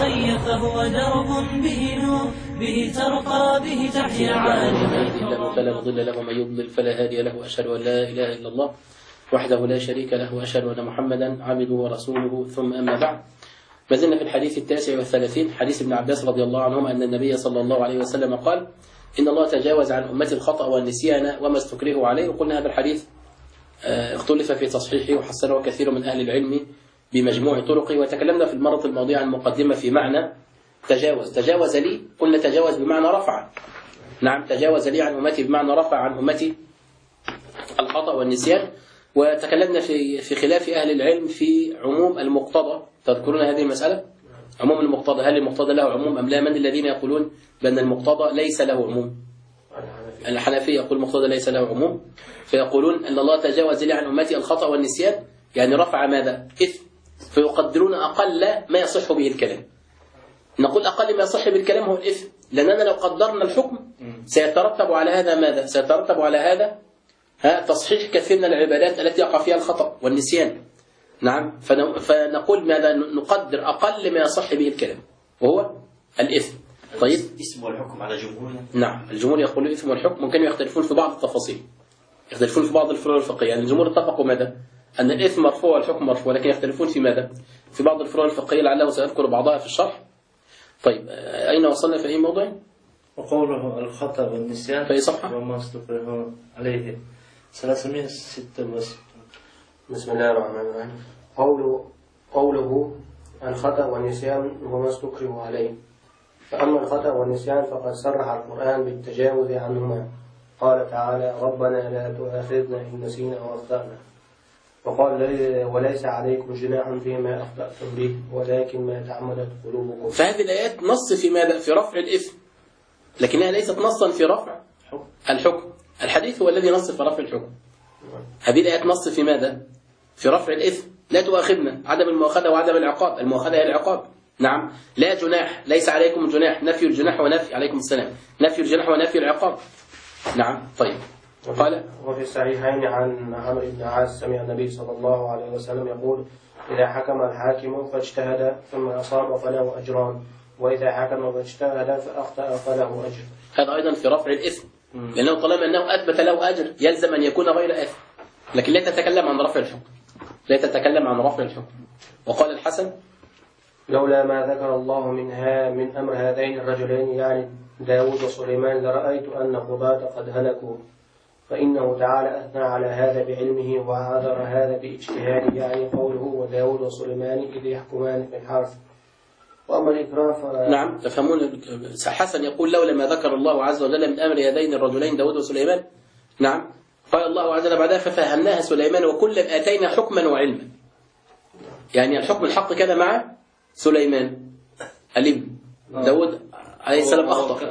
الخي فهو درب به نور، به ترقى به تحيا عالما. فلا مضل له ومن يضلل فلا هادي له. أشهد أن لا إله إلا الله وحده لا شريك له، وأشهد أن محمدا عبده ورسوله، ثم أما بعد. ما زلنا في الحديث 39 حديث ابن عباس رضي الله عنهما أن النبي صلى الله عليه وسلم قال: إن الله تجاوز عن أمتي الخطأ والنسيان وما استكرهوا عليه. وقلنا هذا الحديث اختلف في تصحيحه وحسنه كثير من أهل العلم بمجموع طرقه. وتكلمنا في المرة الماضية عن مقدمة في معنى تجاوز لي، قلنا تجاوز بمعنى رفع. نعم، تجاوز لي عن أمتي بمعنى رفع عن أمتي الخطأ والنسيان. وتكلمنا في خلاف أهل العلم في عموم المقتضى. تذكرون هذه المسألة؟ عموم المقتضى، هل المقتضى له عموم أم لا؟ من الذين يقولون بأن المقتضى ليس له عموم؟ الحنفية يقول المقتضى ليس له عموم، فيقولون أن الله تجاوز لي عن أمتي الخطأ والنسيان، يعني رفع ماذا؟ إثم، فيقدرون أقل ما يصح به الكلام. نقول أقل ما يصح بالكلام هو الإثم، لأننا لو قدرنا الحكم سيترتب على هذا ماذا؟ سيترتب على هذا تصحيح كثير من العبادات التي يقع فيها الخطأ والنسيان. نعم، فنقول ماذا؟ نقدر أقل ما يصح به الكلام وهو الإثم. طيب، الإثم والحكم على جمهورنا. نعم، الجمهور يقول الإثم والحكم، ممكن يختلفون في بعض التفاصيل، يختلفون في بعض الفروع الفقهية. يعني الجمهور اتفقوا ماذا؟ أن الإثم مرفوع والحكم مرفوع، لكن يختلفون في ماذا؟ في بعض الفروع الفقهية، لعله سأذكر بعضها في الشرح. طيب، أين وصلنا في أي موضوع؟ وقوله الخطأ والنسيان في صفحة وما استكره عليه 366. بسم الله الرحمن الرحيم. قوله الخطأ والنسيان وما استكره عليه. فأما الخطأ والنسيان فقد صرح القرآن بالتجاوز عنهما. قال تعالى: ربنا لا تؤاخذنا إن نسينا أو أخطأنا. وقال: وليس عليكم جناح فيما أخطأتم به ولكن ما تعمدت قلوبكم. فهذه الآيات نص في ماذا؟ في رفع الإثم، لكنها ليست نصا في رفع الحكم. الحديث هو الذي نص في رفع الحكم. هذه الآيات نص في ماذا؟ في رفع الإثم. لا تؤاخذنا، عدم المؤاخذة وعدم العقاب. المؤاخذة هي العقاب. نعم، لا جناح، ليس عليكم جناح، نفي الجناح ونفي، عليكم السلام، نفي الجناح ونفي العقاب. نعم. طيب، قال: وفي الصحيحين عن عمرو بن عاص سمع النبي صلى الله عليه وسلم يقول: إذا حكم الحاكم فاجتهد ثم أصاب فله أجران، وإذا حكم فاجتهد فأخطأ فله أجر. هذا أيضا في رفع الإثم، لأنه طالما أنه أثبت له أجر يلزم أن يكون غير آثم، لكن لا تتكلم عن رفع الحكم، لا تتكلم عن رفع الحكم. وقال الحسن: لولا ما ذكر الله من أمر هذين الرجلين يعني داود وسليمان لرأيت أن قضاة قد هلكوا، فإنه تعالى أثنى على هذا بعلمه وعذر هذا باجتهاده، يعني قوله وداود وسليمان إذ يحكمان في الحرث. وأما الإكراه نعم، تفهمون. حسن يقول: لولا ما ذكر الله عز وجل من أمر هذين الرجلين داود وسليمان. نعم، قال الله عز وجل بعدها: ففهمناها سليمان وكلا آتينا حكما وعلما. يعني الحكم الحق كان مع سليمان الابن. داود عليه السلام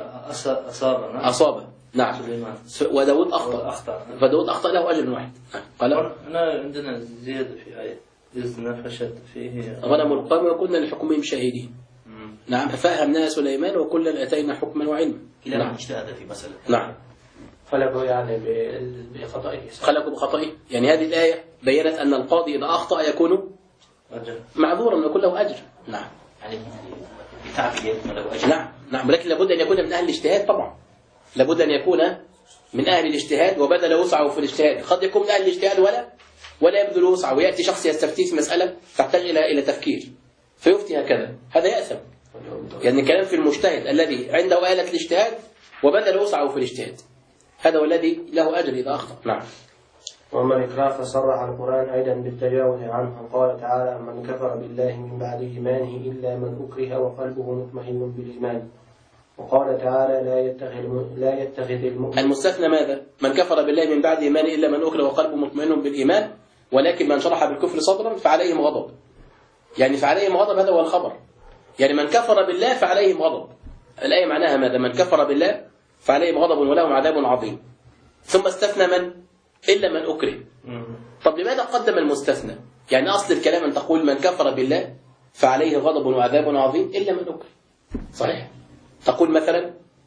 أصاب. نعم، وداود أخطأ، فداود أخطأ له أجر واحد. قال: أنا عندنا زيادة في آية إذ نفشت فيه غنم القوم وكنا لحكمهم شاهدين. نعم، ففهمناها سليمان وكلا آتينا حكما وعلما. إلى من اجتهد في مسألة. نعم، خلقوا يعني بخطئه. خلقوا بخطئه، يعني هذه الآية بيّنت أن القاضي إذا أخطأ يكون معذورا ويكون له أجر. نعم، يعني بتعب يكون له أجر. نعم، ولكن لابد أن يكون من أهل الاجتهاد. طبعا لابد أن يكون من أهل الاجتهاد وبذل وسعه في الاجتهاد. قد يكون من أهل الاجتهاد ولا يبذل وسعه، ويأتي شخص يستفتي في مسألة تحتاج إلى تفكير فيفتي هكذا، هذا يأثم. يعني الكلام في المجتهد الذي عنده آلة الاجتهاد وبذل وسعه في الاجتهاد، هذا هو الذي له أجر إذا أخطأ. نعم. وأما الإكراه فصرح القرآن أيضا بالتجاوز عنه. قال تعالى: من كفر بالله من بعد إيمانه إلا من أكره وقلبه مطمئن بالإيمان. وقال تعالى: لا يتخذ المؤمن. المستثنى ماذا؟ من كفر بالله من بعد إيمانه إلا من أكره وقلبه مطمئن بالإيمان، ولكن من شرح بالكفر صدرا فعليهم غضب. يعني فعليهم غضب، هذا هو الخبر. يعني من كفر بالله فعليهم غضب. الآية معناها ماذا؟ من كفر بالله فعليهم غضب ولهم عذاب عظيم. ثم استثنى من؟ إلا من أكره. طب لماذا قدم المستثنى؟ يعني أصل الكلام أن تقول من كفر بالله فعليه غضب وعذاب عظيم إلا من أكره. صحيح. تقول مثلا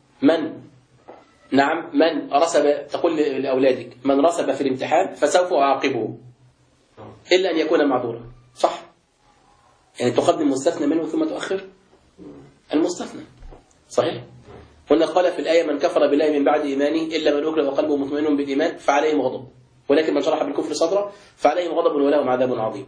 من رسب، تقول لأولادك من رسب في الامتحان فسوف أعاقبه إلا أن يكون معذورا. صح؟ يعني تقدم مستثنى منه ثم تؤخر. المستثنى. صحيح؟ قلنا قال في الآية من كفر بالله من بعد إيمانه إلا من أكره وقلبه مطمئن بالإيمان فعليهم غضب، ولكن من شرح بالكفر صدره فعليهم غضب ولهم عذاب عظيم.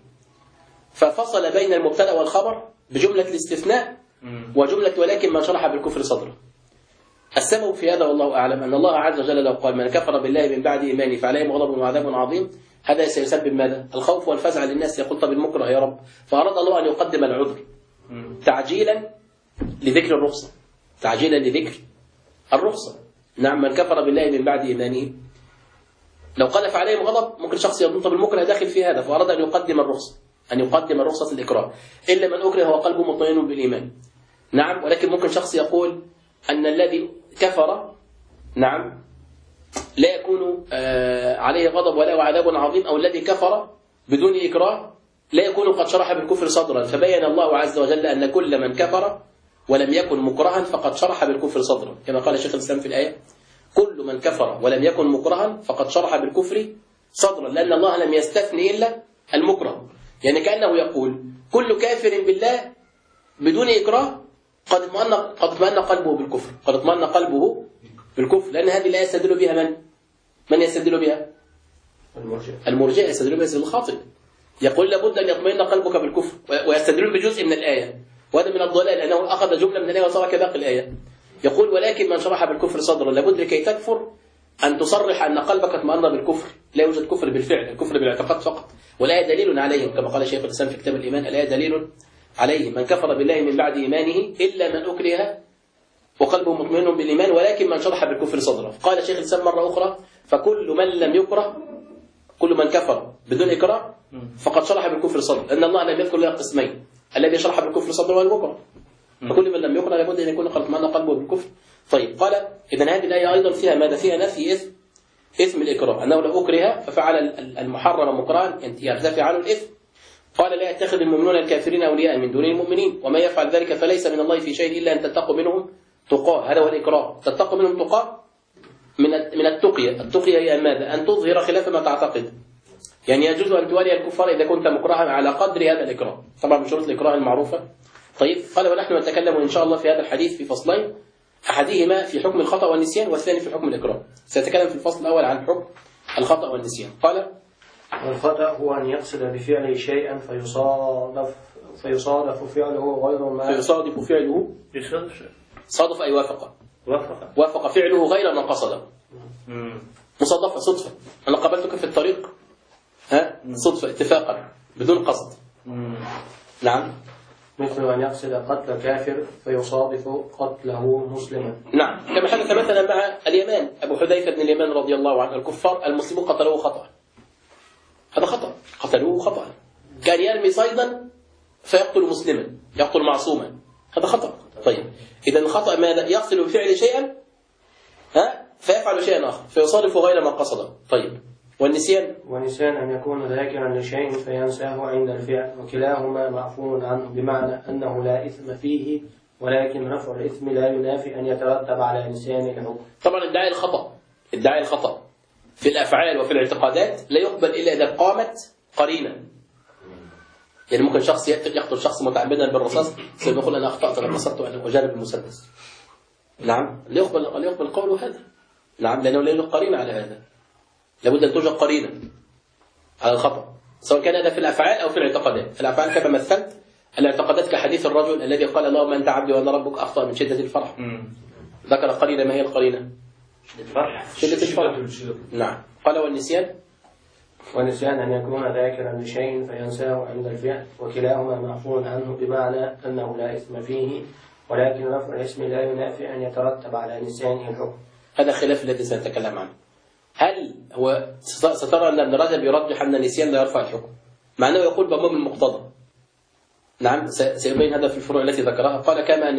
ففصل بين المبتدأ والخبر بجملة الاستثناء وجملة ولكن من شرح بالكفر صدره. السبب في هذا والله أعلم أن الله عز وجل لو قال من كفر بالله من بعد إيمانه فعليهم غضب وعذاب عظيم، هذا سيسبب ماذا؟ الخوف والفزع للناس، يقول طب المكره يا رب، فأراد الله أن يقدم العذر تعجيلا لذكر الرخصة، تعجيلا لذكر الرخصة. نعم، من كفر بالله من بعد إيمانه لو قال فعليهم غضب ممكن شخص يظن طب المكره داخل في هذا، فأراد أن يقدم الرخصة، أن يقدم رخصة الإكراه إلا من أكره وقلبه مطمئن بالإيمان. نعم، ولكن ممكن شخص يقول أن الذي كفر نعم لا يكون عليه غضب ولا عذاب عظيم، أو الذي كفر بدون إكراه لا يكون قد شرح بالكفر صدرا. فبين الله عز وجل أن كل من كفر ولم يكن مكرها فقد شرح بالكفر صدرا، كما قال شيخ الإسلام في الآية كل من كفر ولم يكن مكرها فقد شرح بالكفر صدرا، لأن الله لم يستثني إلا المكره. يعني كأنه يقول كل كافر بالله بدون إكراه قد اطمأن قلبه بالكفر، قد اطمأن قلبه بالكفر، لأن هذه الآية يستدل بها من يستدل بها؟ المرجئة يستدل بها الخاطئ، يقول لابد أن يطمئن قلبك بالكفر، ويستدل بجزء من الآية، وهذا من الضلال لأنه أخذ جملة من الآية وترك باقي الآية. يقول ولكن من شرح بالكفر صدرا، لابد لكي تكفر أن تصرح أن قلبك اطمأن بالكفر، لا يوجد كفر بالفعل، الكفر بالاعتقاد فقط، والآية دليل عليهم كما قال شيخ الإسلام في كتاب الإيمان، الآية دليل عليه من كفر بالله من بعد إيمانه إلا من أكره وقلبه مطمئن بالإيمان ولكن من شرح بالكفر صدره. قال شيخ الإسلام مرة أخرى فكل من لم يكره، كل من كفر بدون إكراه فقد شرح بالكفر صدره، لأن الله لم يذكر له قسمين، الذي شرح بالكفر صدره والمكره، فكل من لم يكره لابد أن يكون قد اطمأن قلبه بالكفر. طيب قال إذن هذه الآية أيضا فيها ماذا؟ فيها نفي إثم الإكراه، أنه لو أكره ففعل المحرم مكرها يرتفع عنه الإثم. قال لا يتخذ المؤمنون الكافرين أولياء من دون المؤمنين وما يفعل ذلك فليس من الله في شيء إلا أن تتقوا منهم تقاه، هذا هو الإكراه، تتقوا منهم تقاه من التقية. التقية هي ماذا؟ أن تظهر خلاف ما تعتقد، يعني يجوز أن تولي الكفار إذا كنت مكرها على قدر هذا الإكراه، طبعا من شروط الإكراه المعروفة. طيب قال ونحن نتكلم إن شاء الله في هذا الحديث في فصلين، أحدهما في حكم الخطأ والنسيان والثاني في حكم الإكراه. سنتكلم في الفصل الأول عن حكم الخطأ والنسيان. قال والخطأ هو أن يقصد بفعله شيئا فيصادف فعله غير ما فيصادف فعله صادف أي وافق فعله غير ما قصده. مصادفة صدفة، أنا قابلتك في الطريق صدفة اتفاقا بدون قصد. نعم، مثل أن يقصد قتل كافر فيصادف قتله مسلما. نعم، كما حدث مثلا مع اليمان، أبو حذيفة بن اليمان رضي الله عنه، الكفار المسلمون قتلوه خطأ، هذا خطأ، قتلوه خطأ. كان يرمي صيدا فيقتل مسلما، يقتل معصوما، هذا خطأ. طيب إذا الخطأ ماذا؟ يقصد بفعل شيئا فيفعل شيئا آخر فيصادف غير ما قصده. طيب والنسيان أن يكون ذاكرا لشيء فينساه عند الفعل، وكلاهما معفو عنه، بمعنى أنه لا إثم فيه ولكن رفع الإثم لا ينافي أن يترتب على نسيان الحكم. طبعا ادعاء الخطأ في الأفعال وفي الاعتقادات لا يقبل إلا إذا قامت قرينة. يعني ممكن شخص يقتل شخص متعمدا بالرصاص ثم يقول أنا أخطأت، أنا قصدت أن أجرب المسدس. نعم، لا يقبل قوله هذا. نعم، لأنه لا يوجد قرينة على هذا، لابد أن توجد قرينة على الخطأ، سواء كان هذا في الأفعال أو في الاعتقادات. الأفعال كما مثلت، الاعتقادات كحديث الرجل الذي قال اللهم أنت عبدي وأنا ربك أخطأ من شدة الفرح. ذكر قرينة، ما هي القرينة؟ شدة الفرح. نعم. قال والنسيان أن يكون ذاكرا لشيء فينساه عند الفعل، وكلاهما معفو عنه، بمعنى أنه لا إثم فيه ولكن رفع الاسم لا ينافي أن يترتب على نسيانه الحكم. هذا خلاف الذي سنتكلم عنه. هل هو سترى أن ابن رجب يرجح أن النسيان لا يرفع الحكم، مع أنه يقول بمضمون المقتضى. نعم، سيبين هذا في الفروع التي ذكرها. قال كما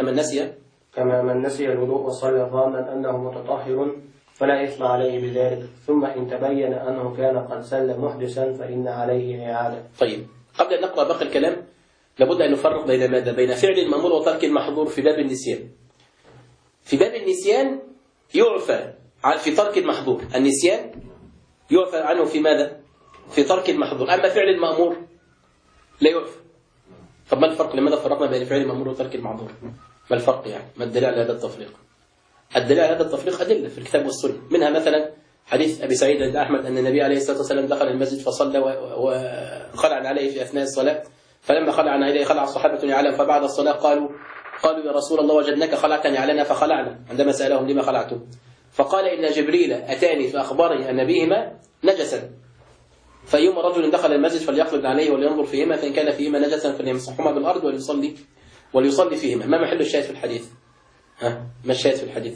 من نسي الوضوء وصلى ظانا أنه متطهر فلا إثم عليه بذلك، ثم إن تبين أنه كان قد سل محدثا فإن عليه إعادة. طيب، قبل أن نقرأ باقي الكلام لابد أن نفرق بين ماذا؟ بين فعل المأمور وترك المحظور في باب النسيان. في باب النسيان يعفى في ترك المحظور، النسيان يعفى عنه في ماذا؟ في ترك المحظور. أما فعل المأمور لا يعفى، طب ما الفرق؟ لماذا فرقنا بين فعل المأمور وترك المحظور؟ ما الفرق يعني؟ ما الدليل على هذا التفريق؟ الدليل على هذا التفريق أدلة في الكتاب والسنة، منها مثلا حديث أبي سعيد عند أحمد أن النبي عليه الصلاة والسلام دخل المسجد فصلى وخلع عليه في أثناء الصلاة، فلما خلع عليه خلع الصحابة يعلم، فبعد الصلاة قالوا يا رسول الله وجدناك خلعتني علينا فخلعنا، عندما سألهم لما خلعتم فقال إن جبريل أتاني فأخبرني أن بهما نجسا، فأيما رجل دخل المسجد فليقلب عليه ولينظر فيهما، فإن كان فيهما نجسا فليمسحهما بالأرض وليصلي فيهما. ما محل الشاهد في الحديث؟ ما الشاهد في الحديث؟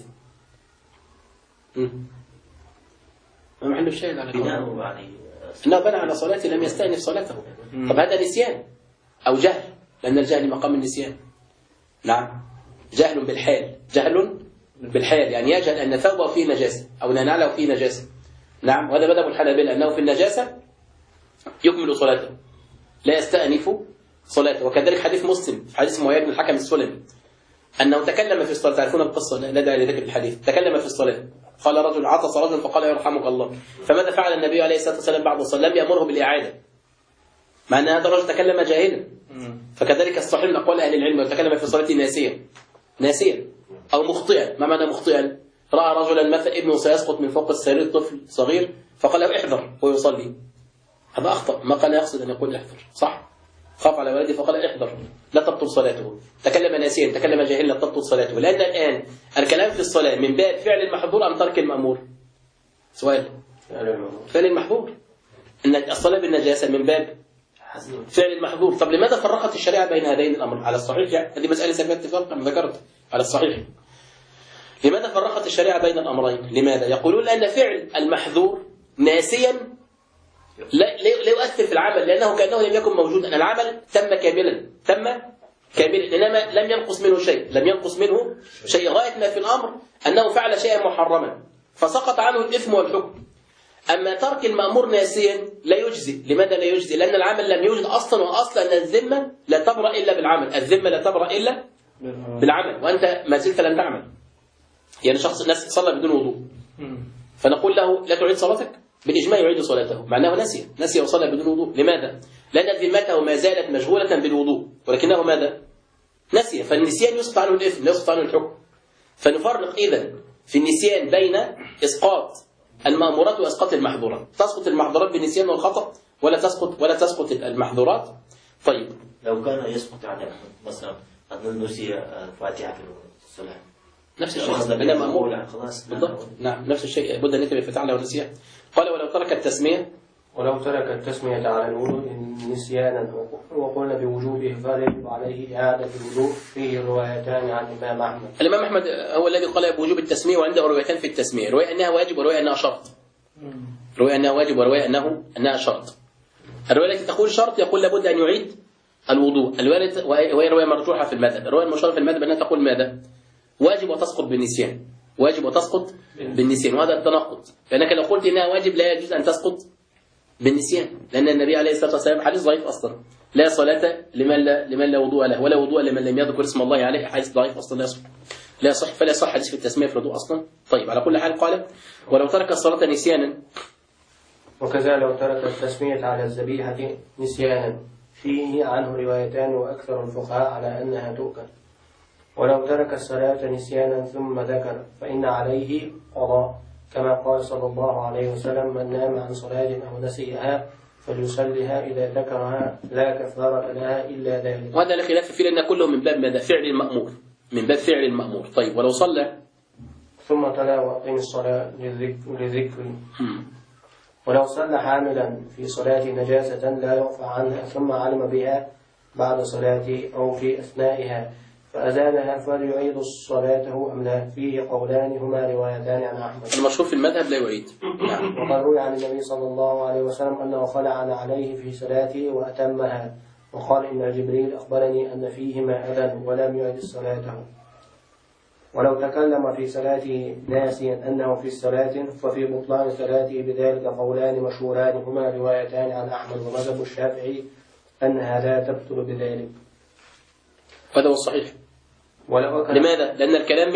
ما محل الشاهد على بناء أنه بنى على صلاته لم يستأنف صلاته. طب هذا نسيان أو جهل، لأن الجهل مقام النسيان. نعم، جهل بالحال يعني يجهل أن ثوبه فيه نجاسة أو أن نعله فيه نجاسة. نعم، وهذا مذهب الحنابلة أنه في النجاسة يكمل صلاته لا يستأنف صلاته. وكذلك حديث مسلم في حديث معاوية بن الحكم السلمي أنه تكلم في الصلاة، تعرفون القصة لا داعي لذكر الحديث، تكلم في الصلاة قال رجل عطس رجل فقال يرحمك الله، فماذا فعل النبي عليه الصلاة والسلام بعد الصلاة؟ لم يأمره بالإعادة، مع أن هذا الرجل تكلم جاهلا. فكذلك الصحيح من أقوال أهل العلم وتكلم في صلاته ناسيا أو مخطئا. ما معنى مخطئا؟ رأى رجلا مثلا ابنه سيسقط من فوق السرير، طفل صغير، فقال له احذر ويصلي، هذا أخطأ، ما كان يقصد أن يقول احذر، صح؟ خاف على ولده فقال احذر لا تبطل صلاته، تكلم ناسيا تكلم جاهلا لا تبطل صلاته. لأن الآن الكلام في الصلاة من باب فعل المحظور أم ترك المأمور؟ سؤال. فعل المحظور، أن الصلاة بالنجاسة من باب فعل المحظور. طب لماذا فرقت الشريعة بين هذين الأمر؟ على الصحيح يعني هذه مسألة سبب اتفاق، أنا ذكرت على الصحيح. لماذا فرقت الشريعة بين الأمرين؟ لماذا؟ يقولون أن فعل المحظور ناسيا لا يؤثر في العمل، لأنه كأنه لم يكن موجودا، أن العمل تم كاملا إنما لم ينقص منه شيء غاية ما في الأمر أنه فعل شيئا محرما فسقط عنه الإثم والحكم. أما ترك المأمور ناسيا لا يجزي. لماذا لا يجزي؟ لأن العمل لم يوجد أصلا، وأصلا أن الذمة لا تبرأ إلا بالعمل، الذمة لا تبرأ إلا بالعمل، وأنت ما زلت لم تعمل. يعني ناس صلى بدون وضوء فنقول له لا تعيد صلاتك، بالإجماع يعيد صلاته، مع أنه نسي وصلى بدون وضوء. لماذا؟ لأن ذمته ما زالت مشغولة بالوضوء، ولكنه ماذا؟ نسي، فالنسيان يسقط عنه الإثم لا يسقط عنه الحكم. فنفرق إذن في النسيان بين إسقاط المأمورات وإسقاط المحظورات. تسقط المحظورات بالنسيان والخطأ ولا تسقط المحظورات. طيب لو كان يسقط يعني مثلا أن نسي فاتحة في الصلاة نفس الشيء، بين مأمور بالضبط. نعم نفس الشيء، بد أن يتم الفتح له ونسيان. قال ولو ترك التسمية على الوضوء نسيانا وقلنا بوجوبه فيجب عليه إعادة الوضوء. فيه روايتان عن الإمام أحمد. الإمام أحمد هو الذي قال بوجوب التسمية، وعنده روايتان في التسمية، رواية أنها واجب ورواية أنها شرط. رواية أنها واجب ورواية أنها شرط. الرواية التي تقول شرط يقول لابد أن يعيد الوضوء، وهي رواية مرجوحة في المذهب. الرواية المشهورة في المذهب أنها تقول ماذا؟ واجب وتسقط بالنسيان، واجب وتسقط بالنسيان، وهذا التناقض، لأنك لو قلت إنها واجب لا يجوز أن تسقط بالنسيان، لأن النبي عليه الصلاة والسلام حديث ضعيف أصلا، لا صلاة لمن لا وضوء له، ولا وضوء لمن لم يذكر اسم الله عليه، حديث ضعيف أصلا لا يصح، فلا يصح حديث في التسمية في الوضوء أصلا. طيب على كل حال قال ولو ترك الصلاة نسيانا، وكذا لو ترك التسمية على الذبيحة نسيانا، فيه عنه روايتان وأكثر الفقهاء على أنها تؤكل. ولو ترك الصلاة نسيانا ثم ذكر فإن عليه قضاء، كما قال صلى الله عليه وسلم من نام عن صلاة أو نسيها فليصلها إذا ذكرها لا كفارة لها إلا ذلك. وهذا لا خلاف فيه، لأن كله من باب ماذا؟ فعل المأمور، من باب فعل المأمور. طيب ولو صلى ثم تلا وأقيم الصلاة لذكر ولو صلى حاملا في صلاة نجاسة لا يعفى عنها ثم علم بها بعد صلاته أو في أثنائها فأزالها فليعيد صلاته أم لا؟ فيه قولان هما روايتان عن أحمد. المشهور في المذهب لا يعيد. نعم. وقد روي عن النبي صلى الله عليه وسلم أنه خلع عليه في صلاته وأتمها، وقال إن جبريل أخبرني أن فيهما أذى ولم يعد صلاته. ولو تكلم في صلاته ناسيا أنه في الصلاة ففي بطلان صلاته بذلك قولان مشهوران هما روايتان عن أحمد ومذهب الشافعي أنها لا تبطل بذلك. هذا هو الصحيح. لماذا؟ لأن الكلام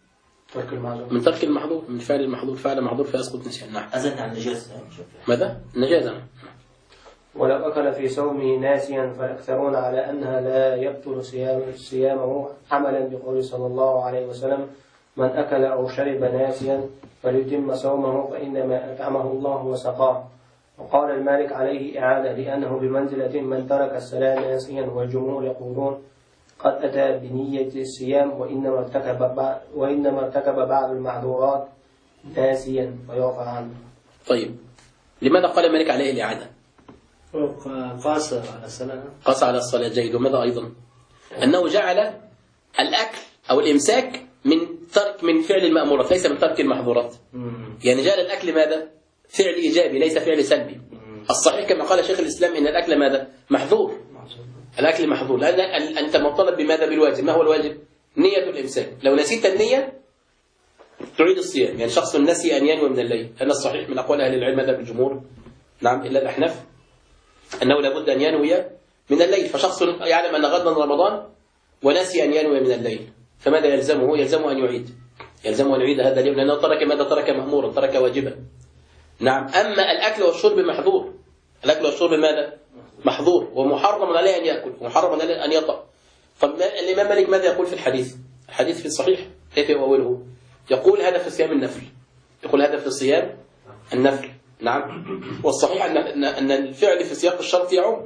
من ترك المحظور، من فعل المحظور، فعل المحظور فيسقط نسيان. نعم. أذن عن النجاسة. ماذا؟ النجاسة. ولو أكل في صومه ناسيا فالأكثرون على أنها لا يبطل صيامه عملا بقول صلى الله عليه وسلم: من أكل أو شرب ناسيا فليتم صومه فإنما أطعمه الله وسقاه. وقال المالك عليه إعادة لأنه بمنزلة من ترك الصلاة ناسيا، والجمهور يقولون قد أتى بنية الصيام وإنما ارتكب بعض المعذورات ناسيا فيعفى عنه. طيب، لماذا قال المالك عليه الإعادة؟ قاس على الصلاة. قاس على الصلاة. جيد. وماذا أيضا؟ أنه جعل الأكل أو الإمساك من فعل المأمورات ليس من ترك المحظورات. يعني جعل الأكل ماذا؟ فعل إيجابي ليس فعل سلبي. الصحيح كما قال شيخ الإسلام إن الأكل ماذا؟ محظور. الأكل محظور لأن أنت مطالب بماذا؟ بالواجب. ما هو الواجب؟ نية الإمساك. لو نسيت النية تعيد الصيام. يعني شخص نسي أن ينوي من الليل. أن الصحيح من أقوال أهل العلم هذا بالجمهور، نعم إلا الأحناف، أنه لابد أن ينوي من الليل. فشخص يعلم أن غدا رمضان ونسي أن ينوي من الليل، فماذا يلزمه؟ يلزمه أن يعيد. يلزمه أن يعيد هذا اليوم لأنه ترك ماذا؟ ترك مأمورا، ترك واجبا. نعم. أما الأكل والشرب محظور. الأكل والشرب ماذا؟ محظور، ومحرم عليه أن يأكل، ومحرم عليه أن يطأ. فالإمام مالك ماذا يقول في الحديث؟ الحديث في الصحيح كيف يؤوله؟ يقول هذا في صيام النفل. يقول هذا في صيام النفل. نعم. والصحيح أن الفعل في سياق الشرط يعم.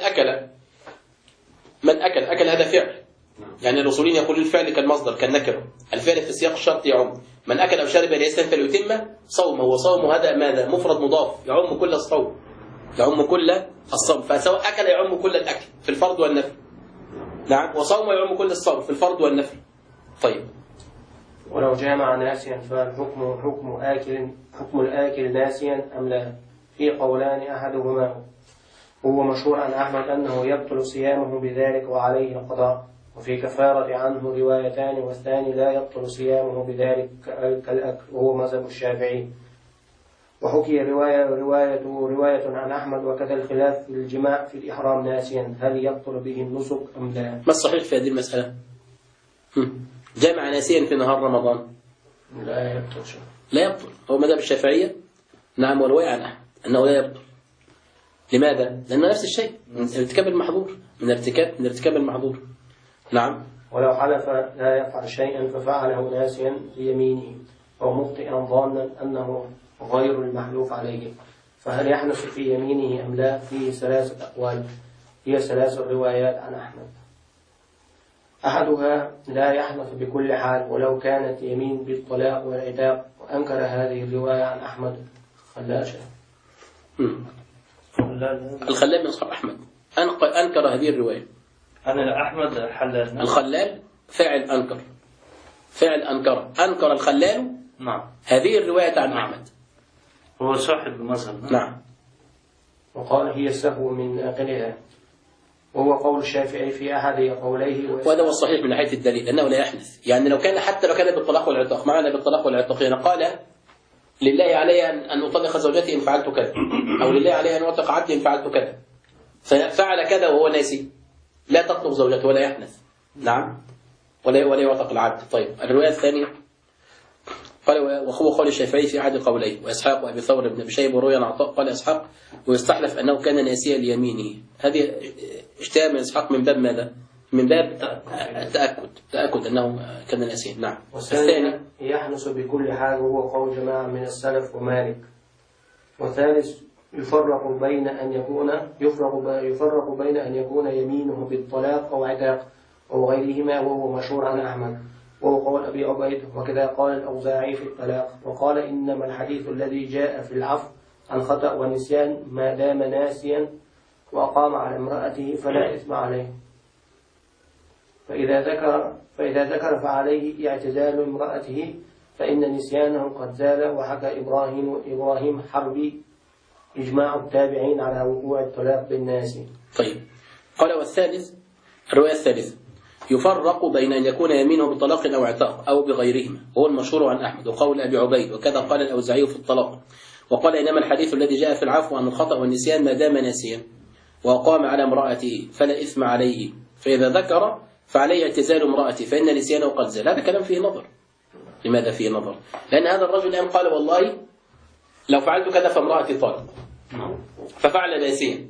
من أكل هذا فعل. يعني الأصوليين يقول الفعل كالمصدر كالنكرة. الفعل في سياق الشرط يعم. من أكل أو شرب ليس فليتم صومه. وصومه هذا ماذا؟ مفرد مضاف يعم كل الصوم. يعم كل الصوم. فسواء أكل يعم كل الأكل في الفرض والنفل. نعم. وصوم يعم كل الصوم في الفرض والنفل. طيب. ولو جامع ناسيا فالحكم حكم الآكل ناسيا أم لا؟ في قولان، أحدهما هو مشهور عن أحمد أنه يبطل صيامه بذلك وعليه القضاء، وفي كفارة عنه روايتان، والثاني لا يبطل صيامه بذلك كالأكل، وهو مذهب الشافعي. وحكي رواية عن أحمد وكذا الخلاف في الجماع في الإحرام ناسيا، هل يبطل به النسك أم لا؟ ما الصحيح في هذه المسألة؟ جامع ناسيا في نهار رمضان لا يبطل شيء. لا يبطل. هو مذهب الشافعية. نعم. والرواية عن أحمد أنه لا يبطل. لماذا؟ لأنه نفس الشيء، من ارتكاب المحظور، من ارتكاب المحظور. نعم. ولو حلف لا يفعل شيئا ففعله ناسيا بيمينه أو مخطئا ظانا أنه غير المحلوف عليه، فهل يحنث في يمينه أم لا؟ فيه 3 أقوال، هي 3 روايات عن أحمد. أحدها لا يحنث بكل حال ولو كانت يمين بالطلاق والعتاق، وأنكر هذه الرواية عن أحمد خلاشة. الخلال من أصحاب أحمد أنكر هذه الرواية. أنا أحمد حلال. الخلال فاعل أنكر الخلال. نعم. هذه الرواية عن أحمد. هو صاحب المذهب. نعم. وقال هي السهو من آخرها، وهو قول الشافعي في أحد قوليه. وهذا هو الصحيح من ناحية الدليل أنه لا يحنث. يعني لو كان حتى لو كان بالطلاق والعتاق، معنى بالطلاق والعتاق يعني قال لله علي أن أطلق زوجتي إن فعلت كذا، أو لله علي أن أعتق عبدي إن فعلت كذا، ففعل كذا وهو ناسي، لا تطلق زوجته ولا يحنث. نعم. ولا يعتق العبد. طيب. الرواية الثانية قال وهو قول الشافعي في أحد قوليه، وإسحاق وأبي ثور بن أبي شيبة وروي عن عطاء قال إسحاق ويستحلف أنه كان ناسيا ليمينه. هذه اجتهاد من إسحاق من باب ماذا؟ من باب التأكد أنه كان ناسيا. نعم. والثاني يحنث بكل حال، وهو قول جماعة من السلف ومالك. والثالث يفرق بين أن يكون يمينه بالطلاق أو عتاق أو غيرهما، وهو مشهور عن أحمد، وهو قول أبي عبيد، وكذا قال الأوزاعي في الطلاق. وقال إنما الحديث الذي جاء في العفو عن خطأ ونسيان ما دام ناسيا وأقام على امرأته فلا إثم عليه، فإذا ذكر فعليه اعتزال امرأته فإن نسيانه قد زال. وحكى إبراهيم حربي إجماع التابعين على وقوع الطلاق بالناس. طيب. قال والثالث الرواية الثالثة يفرق بين أن يكون يمينه بطلاق أو اعتاق أو بغيرهما، هو المشهور عن أحمد وقول أبي عبيد، وكذا قال الأوزاعي في الطلاق. وقال إنما الحديث الذي جاء في العفو عن الخطأ والنسيان ما دام ناسيا وأقام على امرأته فلا إثم عليه، فإذا ذكر فعليه اعتزال امرأته فإن نسيانه قد زال. هذا كلام فيه نظر. لماذا فيه نظر؟ لأن هذا الرجل الآن قال والله لو فعلت كذا فامرأتي طالق، ففعل ناسيا،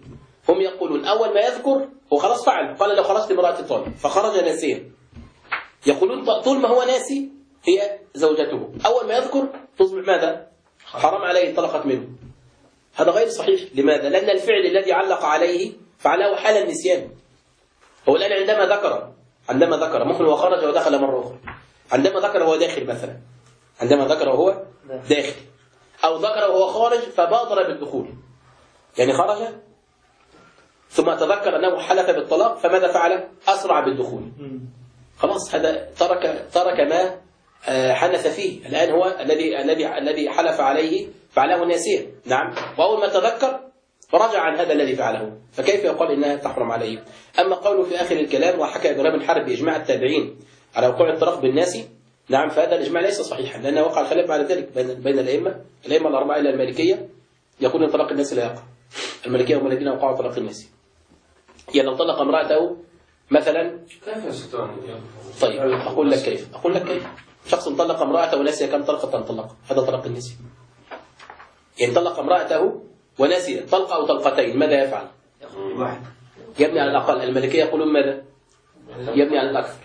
هم يقولون أول ما يذكر هو خلاص فعل، قال لو خرجت امرأة طالق فخرج ناسيا، يقولون طول ما هو ناسي هي زوجته، أول ما يذكر تصبح ماذا؟ حرام عليه انطلقت منه. هذا غير صحيح. لماذا؟ لأن الفعل الذي علق عليه فعله حال النسيان. هو الآن عندما ذكر ممكن هو خرج ودخل مرة أخرى، عندما ذكر وهو داخل مثلا، عندما ذكر وهو داخل، أو ذكر وهو خارج فبادر بالدخول، يعني خرج ثم تذكر أنه حلف بالطلاق فماذا فعل؟ أسرع بالدخول. خلاص هذا ترك ما حنث فيه. الآن هو الذي حلف عليه فعله ناسيا. نعم. وأول ما تذكر رجع عن هذا الذي فعله، فكيف يقال إنها تحرم عليه؟ أما قوله في آخر الكلام وحكى إبراهيم الحرب بإجماع التابعين على وقوع الطلاق بالناس، نعم، فهذا الإجماع ليس صحيحا، لأنه وقع الخلاف بعد ذلك بين الأئمة الأربعة إلى المالكية، يقول إن طلاق الناس لا يقع. المالكية هم الذين وقعوا طلاق الناس. يعني لو طلق امرأته مثلا، كيف يستطيع؟ طيب أقول لك كيف. شخص طلق امرأته ونسي كم طلقة طلق، هذا طلاق النسي. يعني طلق امرأته ونسي طلقة أو طلقتين، ماذا يفعل؟ واحد. يبني على الأقل. المالكية يقولون ماذا؟ يبني على الأكثر.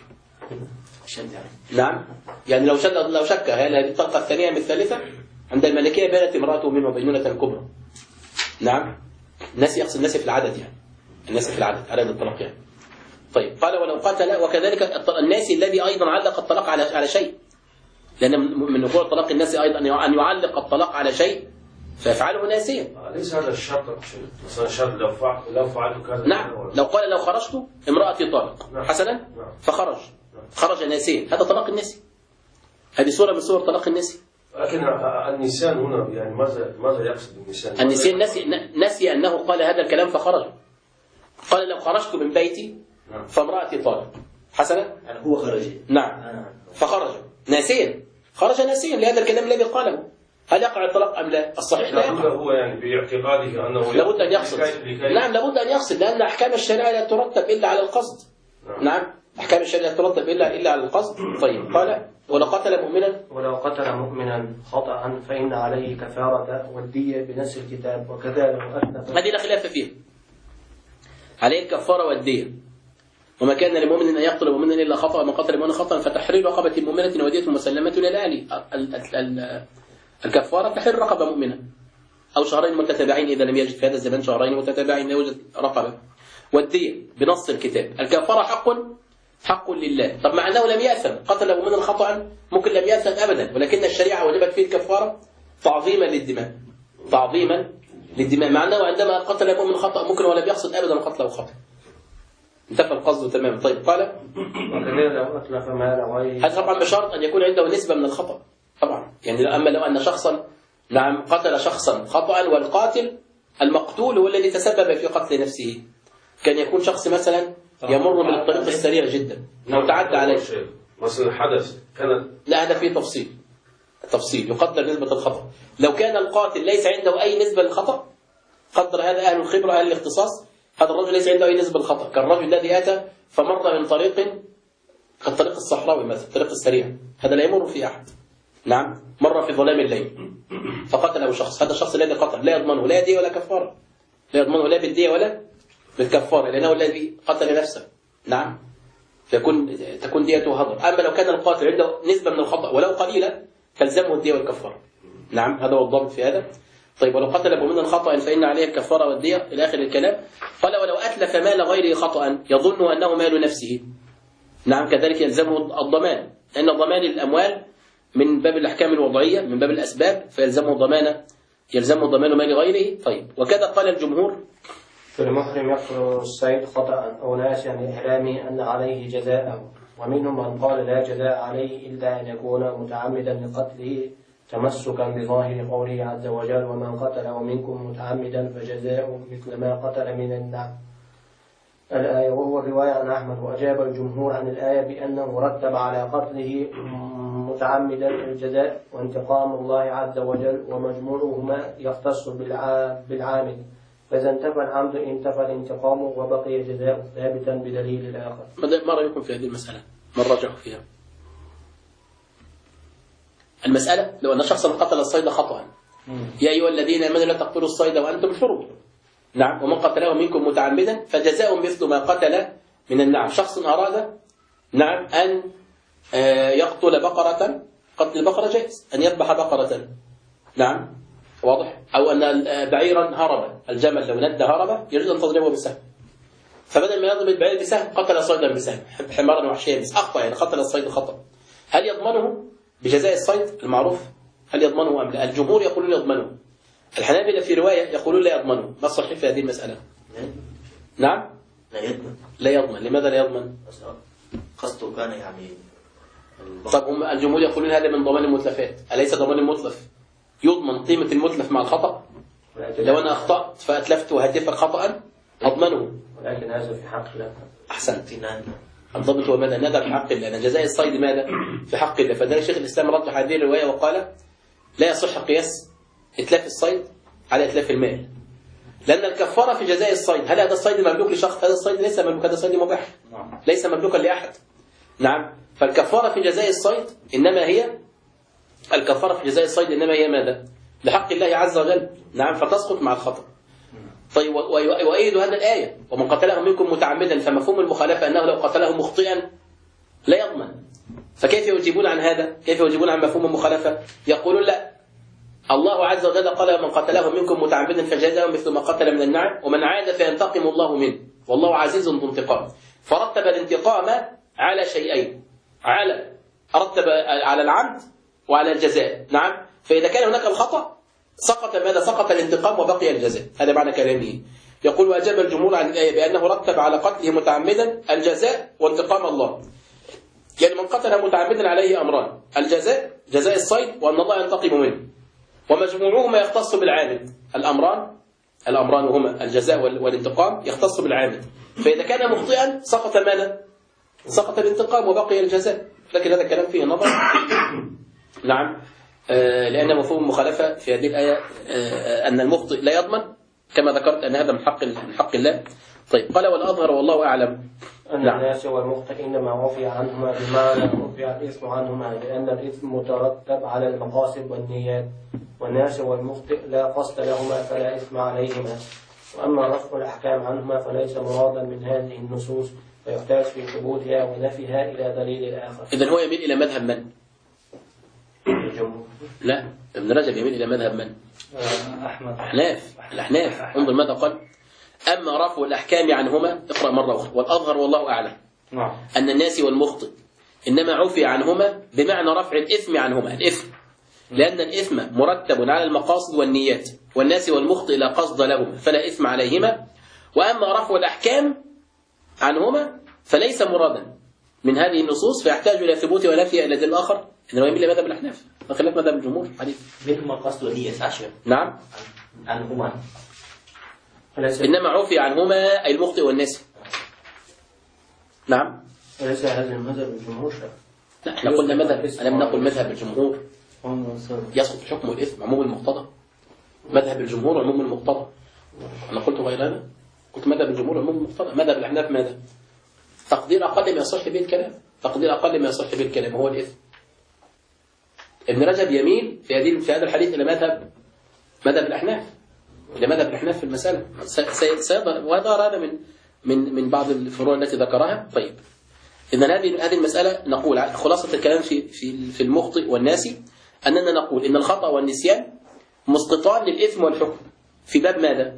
نعم. يعني لو شك هل هذه الطلقة الثانية من الثالثة، عند المالكية بانت امرأته منه بينونة كبرى. نعم. النسي يقصد النسي في العدد، يعني النسي في العدد عدد الطلاق يعني. طيب قال ولو قتل، وكذلك الناسي الذي أيضا علق الطلاق على شيء، لأن من وقوع طلاق الناس أيضا أن يعلق الطلاق على شيء فيفعله ناسيا. ليس هذا الشرط مثلا شرط لو فعلت كذا. نعم. لو قال لو خرجت امرأتي طالق حسنا خرج ناسيا، هذا طلاق النسي. هذه صورة من صور طلاق النسي. لكن النسيان هنا يعني ماذا يقصد النسيان؟ النسيان نسي أنه قال هذا الكلام فخرج. قال لو خرجت من بيتي فامرأتي طالق حسنا، يعني هو خرج. نعم. فخرج ناسيا، خرج ناسيا لهذا الكلام الذي قاله. هل يقع الطلاق أم لا؟ الصحيح لا يقع. هو يعني باعتقاده أنه لابد أن يقصد. نعم لابد أن يقصد، لأن أحكام الشريعة لا ترتب إلا على القصد. نعم. أحكام الشريعة لا ترتب إلا على القصد. طيب قال ولو قتل مؤمنا خطأ فإن عليه كفارة والدية بنفس الكتاب، وكذا لو أثبت. هذه لا خلاف فيها. عليه الكفارة والدية. وما كان لمؤمن أن يقتل مؤمنا إلا خطأ، ومن قتل مؤمنا خطأ فتحرير رقبة مؤمنة ودية مسلمة إلى أهله. الكفارة تحرير رقبة مؤمنة أو شهرين متتابعين إذا لم يجد في هذا الزمان شهرين متتابعين لا يوجد رقبة. والدية بنص الكتاب. الكفارة حق لله. طب مع أنه لم يأثم، قتل مؤمنا خطأ ممكن لم يأثم أبدا، ولكن الشريعة وجبت فيه الكفارة تعظيما للدماء، مع أنه عندما قتل مؤمن خطأ ممكن ولم يقصد أبدا قتله خطأ، انتفى القصد تماما. طيب قال هذا طبعا بشرط أن يكون عنده نسبة من الخطأ طبعا. يعني أما لو أن شخصا نعم قتل شخصا خطأ والقاتل المقتول هو الذي تسبب في قتل نفسه، كان يكون شخص مثلا يمر من الطريق السريع جدا أو تعدى عليه مثلا حدث كان، لا هذا فيه تفصيل يقدر نسبة الخطأ. لو كان القاتل ليس عنده أي نسبة للخطأ قدر هذا أهل الخبرة أهل الاختصاص، هذا الرجل ليس عنده أي نسبة للخطأ، كالرجل الذي أتى فمر من طريق كالطريق الصحراوي مثلا الطريق السريع، هذا لا يمر فيه أحد. نعم. مر في ظلام الليل فقتله شخص، هذا الشخص الذي قتل لا يضمنه لا دية ولا كفارة، لا يضمنه لا بالدية ولا بالكفارة، لأنه الذي قتل نفسه. نعم. تكون ديته هدر. أما لو كان القاتل عنده نسبة من الخطأ ولو قليلة تلزمه الدية والكفارة. نعم. هذا هو الضابط في هذا. طيب ولو قتل مؤمنا خطأ فإن عليه الكفارة والدية إلى آخر الكلام. قال ولو أتلف مال غيره خطأ يظن أنه مال نفسه، نعم، كذلك يلزمه الضمان، لأن ضمان الأموال من باب الأحكام الوضعية من باب الأسباب، فيلزمه ضمان مال غيره. طيب وكذا قال الجمهور في المحرم يقتل الصيد خطأ أو ناسيا لإعلامه أن عليه جزاءه، ومنهم من قال لا جزاء عليه إلا أن يكون متعمدا لقتله تمسكا بظاهر قوله عز وجل ومن قتله منكم متعمدا فجزاؤه مثل ما قتل من النعم الآية. وهو الرواية عن أحمد. وأجاب الجمهور عن الآية بأنه رتب على قتله متعمدا الجزاء وانتقام الله عز وجل، ومجموعهما يختص بالعامل، فإذا انتفى العمد انتفى الانتقام وبقي جزاء ثابتا بدليل الآخر. ما رأيكم في هذه المسألة؟ ما رجعوا فيها؟ المسألة لو أن شخصا قتل الصيد خطأ، يا أيها الذين آمنوا لا تقتلوا الصيد وأنتم حرم، نعم. ومن قتله منكم متعمدا فجزاء مثل ما قتل من النعم. شخص أراد نعم أن يقتل بقرة، قتل البقرة جائز، أن يذبح بقرة نعم واضح، أو أن بعيرا هرب، الجمل لو ند هرب يريد أن تضربه بالسهم، فبدل ما يضرب البعير بسهم قتل صيدا بسهم، حمارا وحشيا بس أخطأ، يعني قتل الصيد خطأ. هل يضمنه بجزاء الصيد المعروف؟ هل يضمنه أم لا؟ الجمهور يقولون يضمنه، الحنابلة في رواية يقولون لا يضمنه. ما الصحيح في هذه المسألة؟ نعم لا يضمن. لا يضمن. لماذا لا يضمن؟ قصده كان يعني طب هم الجمهور يقولون هذا من ضمان المتلفات، أليس ضمان المتلف يضمن قيمة المتلف مع الخطأ؟ لو أنا أخطأت فأتلفت وهدفك خطأ أضمنه، ولكن هذا في حق الله. أحسنت. الضبط هو ماذا؟ ندى في حق الله، لأن جزاء الصيد ماذا؟ في حق الله. فده شيخ الإسلام رجح هذه الرواية وقال لا يصح قياس إتلاف الصيد على إتلاف المال، لأن الكفارة في جزاء الصيد، هل هذا الصيد مملوك لشخص؟ هذا الصيد ليس مملوك، هذا الصيد مباح، ليس مملوكا لأحد. نعم. فالكفارة في جزاء الصيد إنما هي الكفارة في جزاء الصيد إنما هي ماذا؟ لحق الله عز وجل. نعم. فتسقط مع الخطأ. طيب وأيد هذا الآية ومن قتله منكم متعمدا، فمفهوم المخالفة أنه لو قتله مخطئا لا يضمن. فكيف يجيبون عن هذا؟ كيف يجيبون عن مفهوم المخالفة؟ يقولون لا، الله عز وجل قال من قتله منكم متعمدا فجزاء مثل ما قتل من النعم، ومن عاد فينتقم الله منه والله عزيز ذو انتقام. فرتب الانتقام على شيئين، رتب على العمد وعلى الجزاء. نعم. فإذا كان هناك الخطأ سقط ماذا؟ سقط الانتقام وبقي الجزاء. هذا معنى كلامه. يقول وأجاب الجمهور عن الآية بأنه رتب على قتله متعمدا الجزاء وانتقام الله، يعني من قتل متعمدا عليه أمران: الجزاء جزاء الصيد، وأن الله ينتقم منه، ومجموعهما يختص بالعامد. الأمران هما الجزاء والانتقام يختص بالعامد. فإذا كان مخطئا سقط ماذا؟ سقط الانتقام وبقي الجزاء. لكن هذا الكلام فيه نظر. نعم. لأن مفهوم المخالفة في هذه الآية أن المخطئ لا يضمن، كما ذكرت أن هذا من حق الله. طيب قال والأظهر والله أعلم أن الناس والمخطئ إنما عفي عنهما بمعنى رفع الإثم عنهما، لأن الإثم مترتب على المقاصد والنيات، والناس والمخطئ لا قصد لهما فلا إثم عليهما. وأما رفع الأحكام عنهما فليس مرادا من هذه النصوص، فيحتاج في ثبوتها ونفيها إلى دليل آخر. إذن هو يميل إلى مذهب من؟ لا، ابن رجب يميل إلى مذهب من؟ أحمد. الأحناف. انظر ماذا قال: أما رفع الأحكام عنهما، اقرأ مرة أخرى: والأظهر والله أعلم أن الناس والمخطئ إنما عفي عنهما بمعنى رفع الإثم عنهما، الإثم، لأن الإثم مرتب على المقاصد والنيات، والناس والمخطئ لا قصد لهما فلا إثم عليهما. وأما رفع الأحكام عنهما فليس مرادا من هذه النصوص، فيحتاج إلى ثبوت ونفي إلى دليل آخر، إنه يميل إلى مذهب الأحناف بخلاف مذهب الجمهور. حديث منهما قصد ونية عشر. نعم. عنهما إنما عفي عنهما أي المخطئ والناس. نعم. وليس هذا المذهب الجمهور. لا، احنا قلنا مذهب، أنا بنقول مذهب الجمهور يسقط حكم الإثم عموم المقتضى. مذهب الجمهور عموم المقتضى. أنا قلت غير هذا، قلت مذهب الجمهور عموم المقتضى. مذهب الأحناف ماذا؟ تقدير أقل ما يصح به الكلام، تقدير أقل ما يصح به الكلام هو الإثم. ابن رجب يميل في هذا الحديث إلى مذهب الأحناف، إلى مذهب الأحناف في المسألة، وهذا هذا من بعض الفروع التي ذكرها. طيب، إذن هذه المسألة نقول خلاصة الكلام في المخطئ والناسي أننا نقول إن الخطأ والنسيان مسقطان للإثم والحكم في باب ماذا؟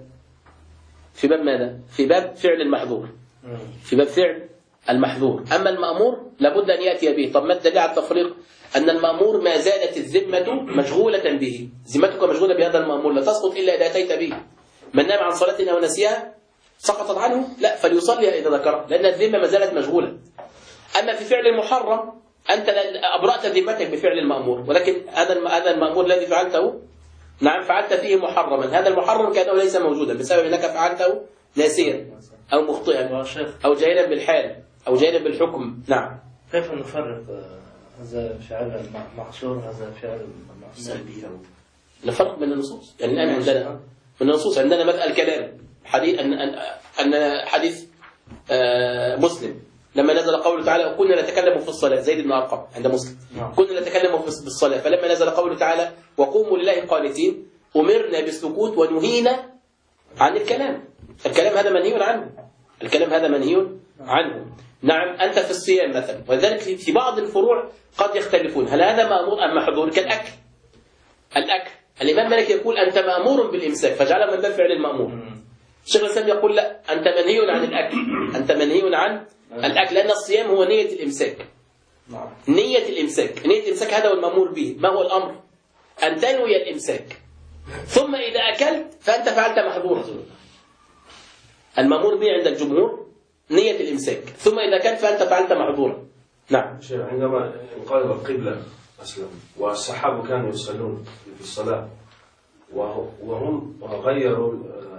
في باب فعل المحظور. في باب فعل المحظور. أما المأمور لابد أن يأتي به. طب ما الدليل على التفريق؟ أن المأمور ما زالت الذمة مشغولة به، ذمتك مشغولة بهذا المأمور، لا تسقط إلا إذا أتيت به. من نام عن صلاة أو نسيها سقطت عنه؟ لا، فليصلي إذا ذكرها، لأن الذمة ما زالت مشغولة. أما في فعل المحرم أنت أبرأت ذمتك بفعل المأمور، ولكن هذا المأمور الذي فعلته، نعم، فعلت فيه محرما، هذا المحرم كأنه ليس موجودا بسبب أنك فعلته ناسيا أو مخطئا أو جاهلا بالحال أو جاهلا بالحكم. نعم. كيف نفرق هذا فعل محصور هذا فعل سلبي؟ نفرق بين النصوص. يعني الآن عندنا من النصوص عندنا مثل الكلام، حديث أن حديث مسلم لما نزل قوله تعالى وكنا نتكلم في الصلاة، زيد بن أرقم عند مسلم، كنا نتكلم بالصلاة، فلما نزل قوله تعالى وقوموا لله قانتين أمرنا بالسكوت ونهينا عن الكلام. الكلام هذا منهي عنه. الكلام هذا منهي عنه. نعم. أنت في الصيام مثلا، ولذلك في بعض الفروع قد يختلفون، هل هذا مأمور أم محظور؟ كالأكل. الأكل الإمام مالك يقول أنت مأمور بالإمساك فجعل من باب فعل المأمور. الشيخ الإسلام يقول لا، أنت منهي عن الأكل. أنت منهي عن الأكل، لأن الصيام هو نية الإمساك. نية الإمساك، نية الإمساك هذا هو المأمور به. ما هو الأمر؟ أن تنوي الإمساك، ثم إذا أكلت فأنت فعلت محظورا. المأمور به عند الجمهور نية الإمساك، ثم إذا أكلت فأنت فعلت محظورا. نعم. عندما انقلب القبلة أسلم والصحابة كانوا يصلون في الصلاة وهم غيروا.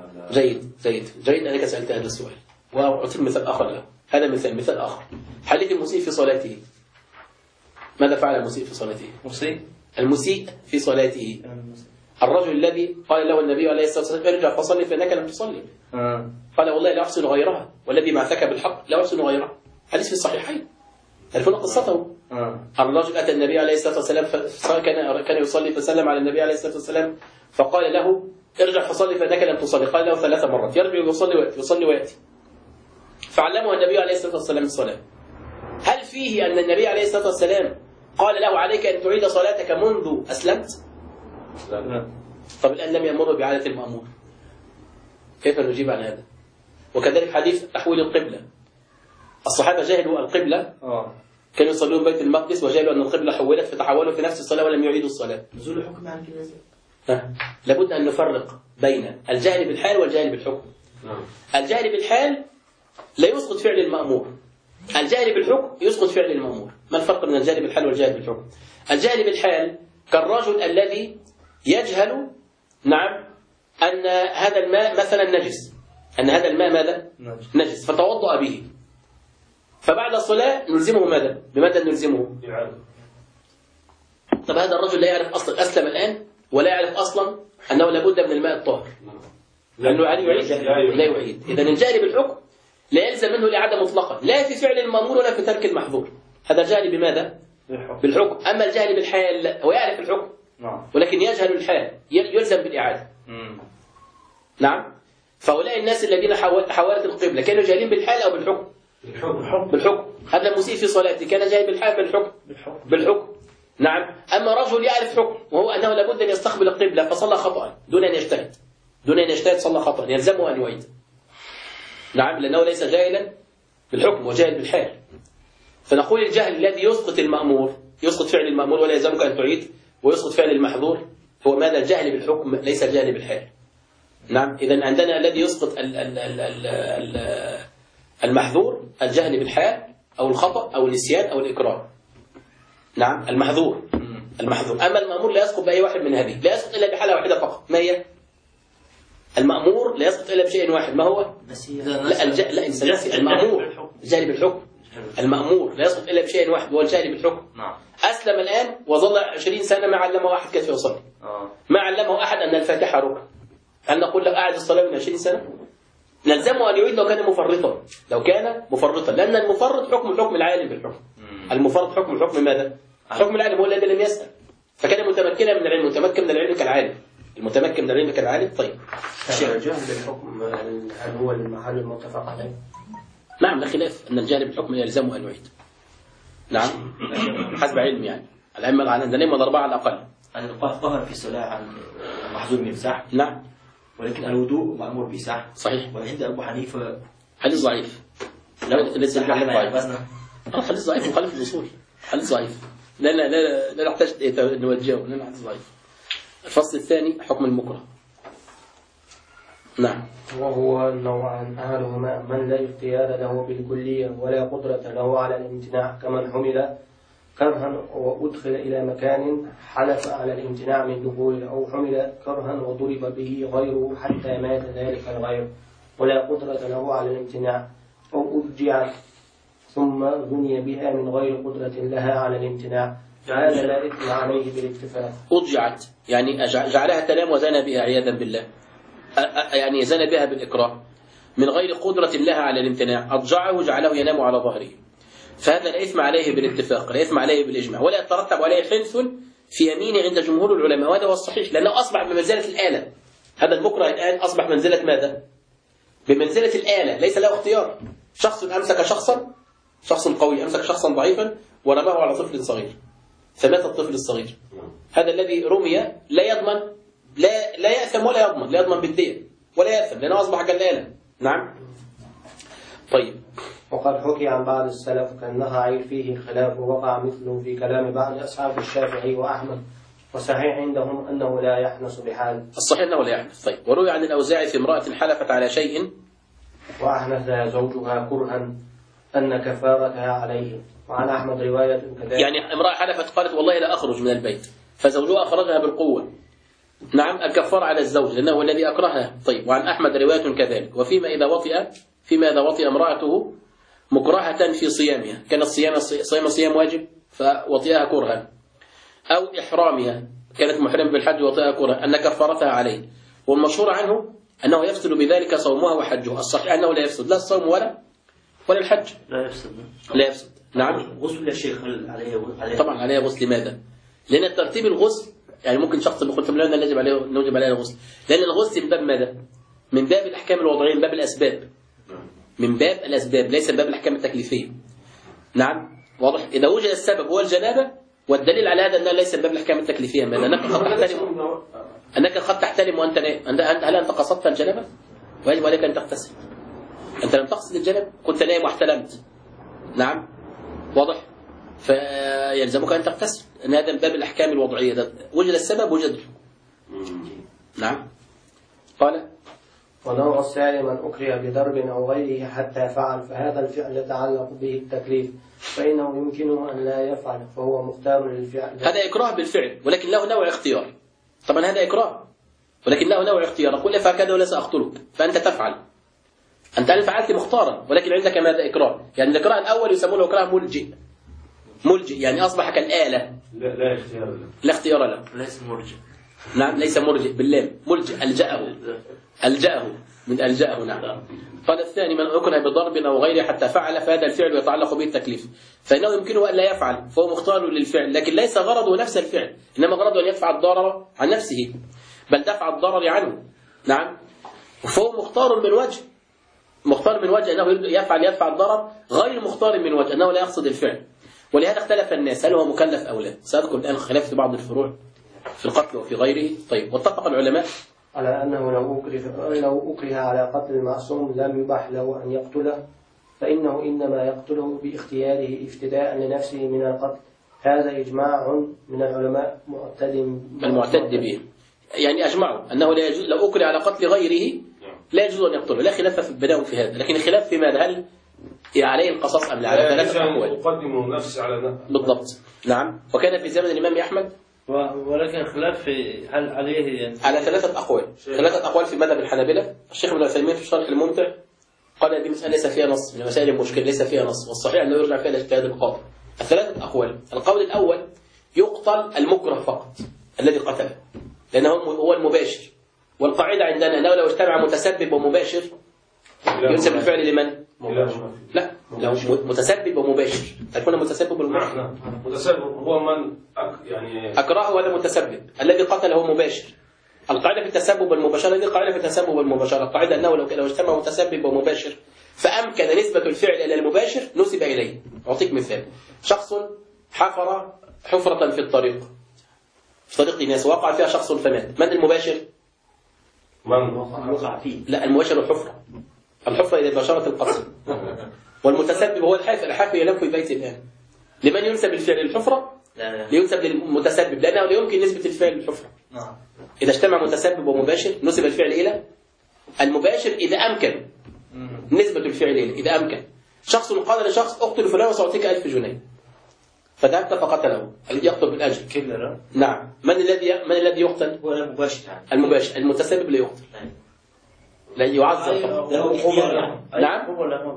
جيد أنك سألت هذا السؤال، وأعطيك مثال آخر له. هذا مثال آخر. حديث المسيء في صلاته. ماذا فعل المسيء في صلاته؟ المسيء في صلاته، الرجل الذي قال له النبي عليه الصلاة والسلام ارجع فصلي فإنك لم تصلي. قال والله لا أحسن غيرها، والذي بعثك بالحق لا أحسن غيرها. حديث في الصحيحين، تعرفون قصته. الرجل أتى النبي عليه الصلاة والسلام كان يصلي فسلم على النبي عليه الصلاة والسلام فقال له ارجع فصلي فإنك لم تصلي. قال له 3 مرات، يرجع يصلي ويأتي. فعلمه النبي عليه الصلاة والسلام الصلاة. هل فيه أن النبي عليه الصلاة والسلام قال له عليك أن تعيد صلاتك منذ أسلمت؟ لا. طب الآن لم يأمره بإعادة المأمور، كيف نجيب عن هذا؟ وكذلك حديث تحويل القبلة. الصحابة جاهلوا القبلة، كانوا يصلون بيت المقدس وجاهلوا أن القبلة حولت فتحولوا في نفس الصلاة ولم يعيدوا الصلاة. نزول الحكم عن كده. لابد أن نفرق بين الجهل بالحال والجهل بالحكم. الجهل بالحال لا يسقط فعل المأمور، الجهل بالحكم يسقط فعل المأمور. ما الفرق بين الجهل بالحال والجهل بالحكم؟ الجهل بالحال كالرجل الذي يجهل نعم أن هذا الماء مثلا نجس، أن هذا الماء ماذا؟ نجس، فتوضأ به، فبعد الصلاة نلزمه ماذا؟ بماذا نلزمه؟ طب هذا الرجل لا يعرف أصلا، أسلم الآن ولا يعرف أصلا أنه لابد من الماء الطاهر، لأنه يعني يعيد لا يعيد. إذن الجهل بالحكم لا يلزم منه الإعادة مطلقا، لا في فعل المأمور ولا في ترك المحظور. هذا جهل بماذا؟ بالحكم. أما الجهل بالحال هو يعرف الحكم ولكن يجهل الحال، يلزم بالإعادة. نعم. فهؤلاء الناس الذين حولت القبلة كانوا جاهلين بالحال أو بالحكم؟ بالحكم. هذا المسيء في صلاته كان جاهل بالحال بالحكم. نعم. أما رجل يعرف حكم وهو أنه لابد أن يستقبل القبلة فصلى خطأ دون أن يجتهد صلى خطأ، يلزمه أن يعيد. نعم، لأنه ليس جاهلا بالحكم وجاهل بالحال. فنقول الجهل الذي يسقط المأمور، يسقط فعل المأمور ولا يلزمك أن تعيد، ويسقط فعل المحظور، هو ماذا؟ الجهل بالحكم ليس الجهل بالحال. نعم. إذن عندنا الذي يسقط المحظور الجهل بالحال أو الخطأ أو النسيان أو الإكراه. نعم، المحظور. أما المأمور لا يسقط بأي واحد من هذه، لا يسقط إلا بحالة واحدة فقط. ما هي؟ المأمور لا يسقط إلا بشيء واحد. ما هو؟ لا إنسان المأمور الجهل بالحكم. المأمور لا يسقط إلا بشيء واحد، هو الجهل بالحكم. أسلم الآن وظل 20 سنة ما علمه أحد كيف يصلي، ما علمه أحد أن الفاتحة ركن. هل نقول له قاعد الصلاة من 20 سنة؟ نلزمه أن يعيد لو كان مفرطا، لأن المفرط حكم العالم بالحكم. المفرط حكم ماذا؟ حكم العالم، هو الذي لم يسأل فكان متمكنا من العلم. متمكن من العلم كالعالم، المتمكن من العلم كالعالم. طيب الجهل بالحكم هل هو المحل المتفق عليه؟ نعم، لا خلاف أن الجهل بالحكم يلزمه أن يعيد. نعم، حسب علم يعني الأئمة عندنا 4 على الأقل. الطهر في الصلاة عن محظور بمسح. نعم، ولكن الوضوء مأمور بمسح. صحيح. وعند أبو حنيفة حديث ضعيف. ليس الحديث ضعيف. حديث ضعيف مخالف للأصول. حديث ضعيف. لا نحتاج نوجهه، لأنه حديث ضعيف. الفصل الثاني حكم المكره. نعم. وهو النوعان، أحدهما من لا اختيار له بالكلية ولا قدرة له على الامتناع، كمن حمل كرها وأدخل إلى مكان حلف على الامتناع من دخوله، أو حمل كرها وضرب به غيره حتى مات ذلك الغير ولا قدرة له على الامتناع، أو أرجعت ثم بني بها من غير قدرة لها على الامتناع، هذا لا إثم عليه بالاتفاق. أرجعت يعني جعلها تنام وزنى بها عياذا بالله، يعني زنى بها بالإكراه من غير قدرة لها على الامتناع، أضجعه جعله ينام على ظهره، فهذا لا إثم عليه بالاتفاق، لا إثم عليه بالإجماع، ولا يترتب عليه حنث في يمينه عند جمهور العلماء، وهذا هو الصحيح، لأنه أصبح بمنزلة الآلة. هذا المكره الآن أصبح منزلة ماذا؟ بمنزلة الآلة، ليس له اختيار. شخص أمسك شخصا، شخص قوي أمسك شخصا ضعيفا ورماه على طفل صغير فمات الطفل الصغير. هذا الذي رمي لا يضمن، لا يأثم ولا يضمن، لا يضمن بالدية ولا يأثم لأنه أصبح كالآلة. نعم. طيب. وقد حكي عن بعض السلف كالنخعي فيه الخلاف، ووقع مثله في كلام بعض أصحاب الشافعي وأحمد، وصحيح عندهم أنه لا يحنس بحال. الصحيح أنه لا يحنس. طيب. وروي عن الأوزاعي في امرأة حلفت على شيء وأحنث زوجها كرها أن كفارتها عليه. وعن أحمد رواية كذلك. يعني امرأة حلفت قالت والله لا أخرج من البيت فزوجها أخرجها بالقوة. نعم. الكفار على الزوج لأنه هو الذي أكرهها. طيب. وعن أحمد رواية كذلك. وفيما إذا وطئ امرأته مكرهة في صيامها، كان صيام واجب فوطئها كرها، أو إحرامها كانت محرمة بالحج ووطئها كرها، أن كفارتها عليه. والمشهور عنه أنه يفسد بذلك صومها وحجها. الصحيح أنه لا يفسد لا الصوم ولا الحج. لا يفسد. نعم. غسل يا شيخ عليه طبعا عليه غسل. لماذا؟ لأن ترتيب الغسل يعني ممكن شخص يقول طب لا نوجب عليه الغسل، لأن الغسل من باب ماذا؟ من باب الأحكام الوضعية، من باب الأسباب، من باب الأسباب ليس من باب الأحكام التكليفية. نعم. واضح. إذا وجد السبب هو الجنابة، والدليل على هذا أنه ليس من باب الأحكام التكليفية. ماذا؟ أنك قد تحتلم وأنت نائم. هل أنت قصدت الجنابة؟ ويجب عليك أن تغتسل. أنت لم تقصد الجنابة، كنت نائم واحتلمت. نعم. واضح. فيلزمك أن تغتسل، أن هذا من باب الأحكام الوضعية. ده وجد السبب وجد الحكم. نعم. قال ونوع الثاني من أكره بضرب أو غيره حتى فعل، فهذا الفعل يتعلق به التكليف، فإنه يمكنه أن لا يفعل فهو مختار للفعل. هذا إكراه بالفعل ولكن له نوع اختيار. طبعا هذا إكراه ولكن له نوع اختيار. أقول افعل كذا ولا سأقتلك فأنت تفعل. أنت الآن فعلت مختارا ولكن عندك ماذا؟ إكراه. يعني الإكراه الأول يسمونه إكراه ملجئ يعني أصبح كالآلة. لا اختيار له. ليس مرجئ. نعم. ليس مرجئ باللام، ملجئ. ألجأه من ألجأه. نعم. قال الثاني من أكره بضرب أو غيره حتى فعل، فهذا الفعل يتعلق به التكليف، فإنه يمكنه أن لا يفعل فهو مختار للفعل، لكن ليس غرضه نفس الفعل، إنما غرضه أن يدفع الضرر عن نفسه، بل دفع الضرر عنه. نعم. فهو مختار من وجه أنه يدفع الضرر، غير مختار من وجه أنه لا يقصد الفعل. ولهذا اختلف الناس هل هو مكلف أو لا. سأذكر الآن خلاف في بعض الفروع في القتل وفي غيره. طيب. واتفق العلماء على أنه لو أكره على قتل المعصوم لم يبح له أن يقتله، فإنه إنما يقتله باختياره افتداء لنفسه من القتل. هذا إجماع من العلماء المعتد به. يعني أجمعوا أنه لا يجوز لو أكره على قتل غيره لا يجوز أن يقتله. لا خلاف في البداية في هذا، لكن الخلاف في ماذا؟ هل عليه القصاص أم لا؟ على ثلاثة أقوال. يقدم نفسه على نفسه. بالضبط. نعم. وكان في زمن الإمام أحمد ولكن خلاف في هل عليه يعني على ثلاثة أقوال في مذهب الحنابلة. الشيخ ابن عثيمين في شرح الممتع قال دي مسألة ليس فيها نص، من المسائل المشكلة ليس فيها نص، والصحيح أنه يرجع فيها الاجتهاد القاضي. الثلاثة أقوال. القول الأول يقتل المكره فقط الذي قتله لأنه هو المباشر، والقاعدة عندنا أنه لو اجتمع متسبب ومباشر ينسب الفعل لمن؟ لا، لو متسبب ومباشر تكون متسبب والمباشر. متسبب هو من يعني أكرهه ولا متسبب، الذي قتله مباشر. القاعدة في التسبب والمباشرة دي قاعدة في التسبب والمباشرة. القاعدة أنه لو اجتمع متسبب ومباشر فأمكن نسبة الفعل إلى المباشر نسب إليه. أعطيك مثال. شخص حفر حفرة في الطريق، في طريق ناس وقع فيها شخص فمات، من المباشر؟ من وقع فيه؟ لا، المباشر الحفرة إذا باشرت القتل. والمتسبب هو الحافر ينام في بيت الآن. لمن ينسب الفعل الحفرة؟ لينسب للمتسبب لأنه لا يمكن نسبة الفعل للحفرة. إذا اجتمع متسبب ومباشر نسب الفعل إلى المباشر إذا أمكن نسبة الفعل إليه. إذا أمكن شخص قال لشخص اقتل فلان وسأعطيك 1000 جنيه، فذهبت فقتله، الذي يقتل بالأجر كلنا. نعم. من الذي يقتل؟ هو المباشر. المتسبب لا يقتل، لا يعذر. نعم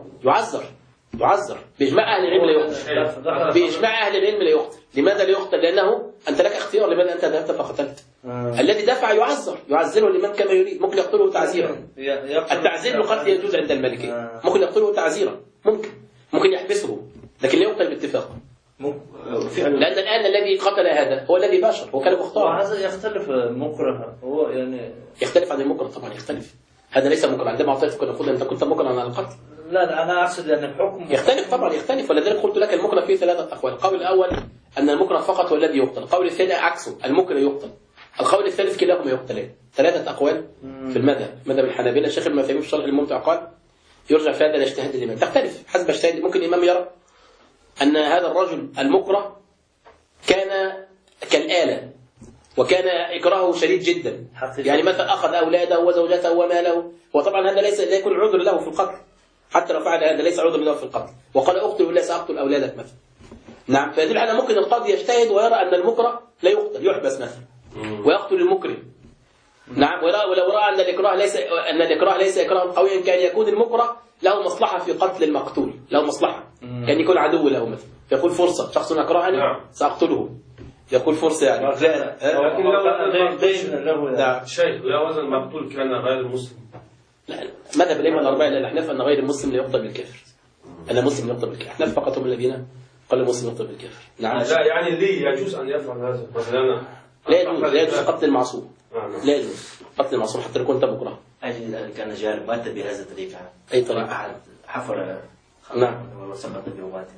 يعذر بإجماع أهل العلم لا يقتل. بإجماع أهل العلم لا يقتل. لماذا لا يقتل؟ لأنه أنت لك اختيار، لماذا أنت ذهبت فقتلت؟ الذي دفع يعذره لمن كما يريد. ممكن يقتله تعزيرا. التعزير بالقتل يجوز عند المالكية. ممكن يقتله تعزيرا، ممكن يحبسه، لكن لا يقتل باتفاق. لأن الآن الذي قتل هذا هو الذي باشر، هو كان مختار. وهذا يختلف مكره، هو يعني يختلف عن المكره طبعا، يختلف. هذا ليس مكره، عندما أعطيتك نقول أنت كنت مكرها عن القتل. لا أنا أقصد أن الحكم يختلف طبعا، يختلف. ولذلك قلت لك المكره فيه 3 أقوال. القول الأول أن المكره فقط هو الذي يقتل، القول الثاني عكسه، المكره يقتل، القول الثالث كلاهما يقتلان. 3 أقوال في المذهب، مذهب الحنابلة. الشيخ ابن عثيمين في شرح الممتع قال يرجع في هذا إلى اجتهاد الإمام، تختلف حسب اجتهاد. ممكن الإمام يرى أن هذا الرجل المكره كان كالآلة وكان إكراهه شديد جدا، يعني مثلا أخذ أولاده وزوجته وماله، وطبعا هذا ليس لا يكون عذر له في القتل، حتى لو فعل هذا ليس عذر له في القتل. وقال أقتل ولا سأقتل أولادك مثلا. نعم، فيدل على ممكن القاضي يجتهد ويرى أن المكره لا يقتل، يحبس مثلا ويقتل المكره. نعم، ولو رأى أن الإكراه ليس إكراه قويا، كان يكون المكره له مصلحة في قتل المقتول، له مصلحة، كان يكون عدو له مثلا، فيقول فرصة، شخص أكرهني سأقتله، يقول فرصة يعني. لكن لو دين له شيء لا وزن مقتول كان غير مسلم. لا، مذهب الأئمة الأربعة إلى الأحناف أن غير المسلم لا يقتل بالكافر، أن المسلم يقتل بالكافر. الأحناف فقط هم الذين قالوا المسلم يقتل بالكافر. نعم. لا يعني لي يجوز أن يفعل هذا مثلا. لا يجوز قتل المعصوم، لا يجوز قتل المعصوم حتى لو كنت مكره. أجل كان جارب مات بهذا الطريقة. أي طريقة؟ أحد حفر نعم وسقط بموات.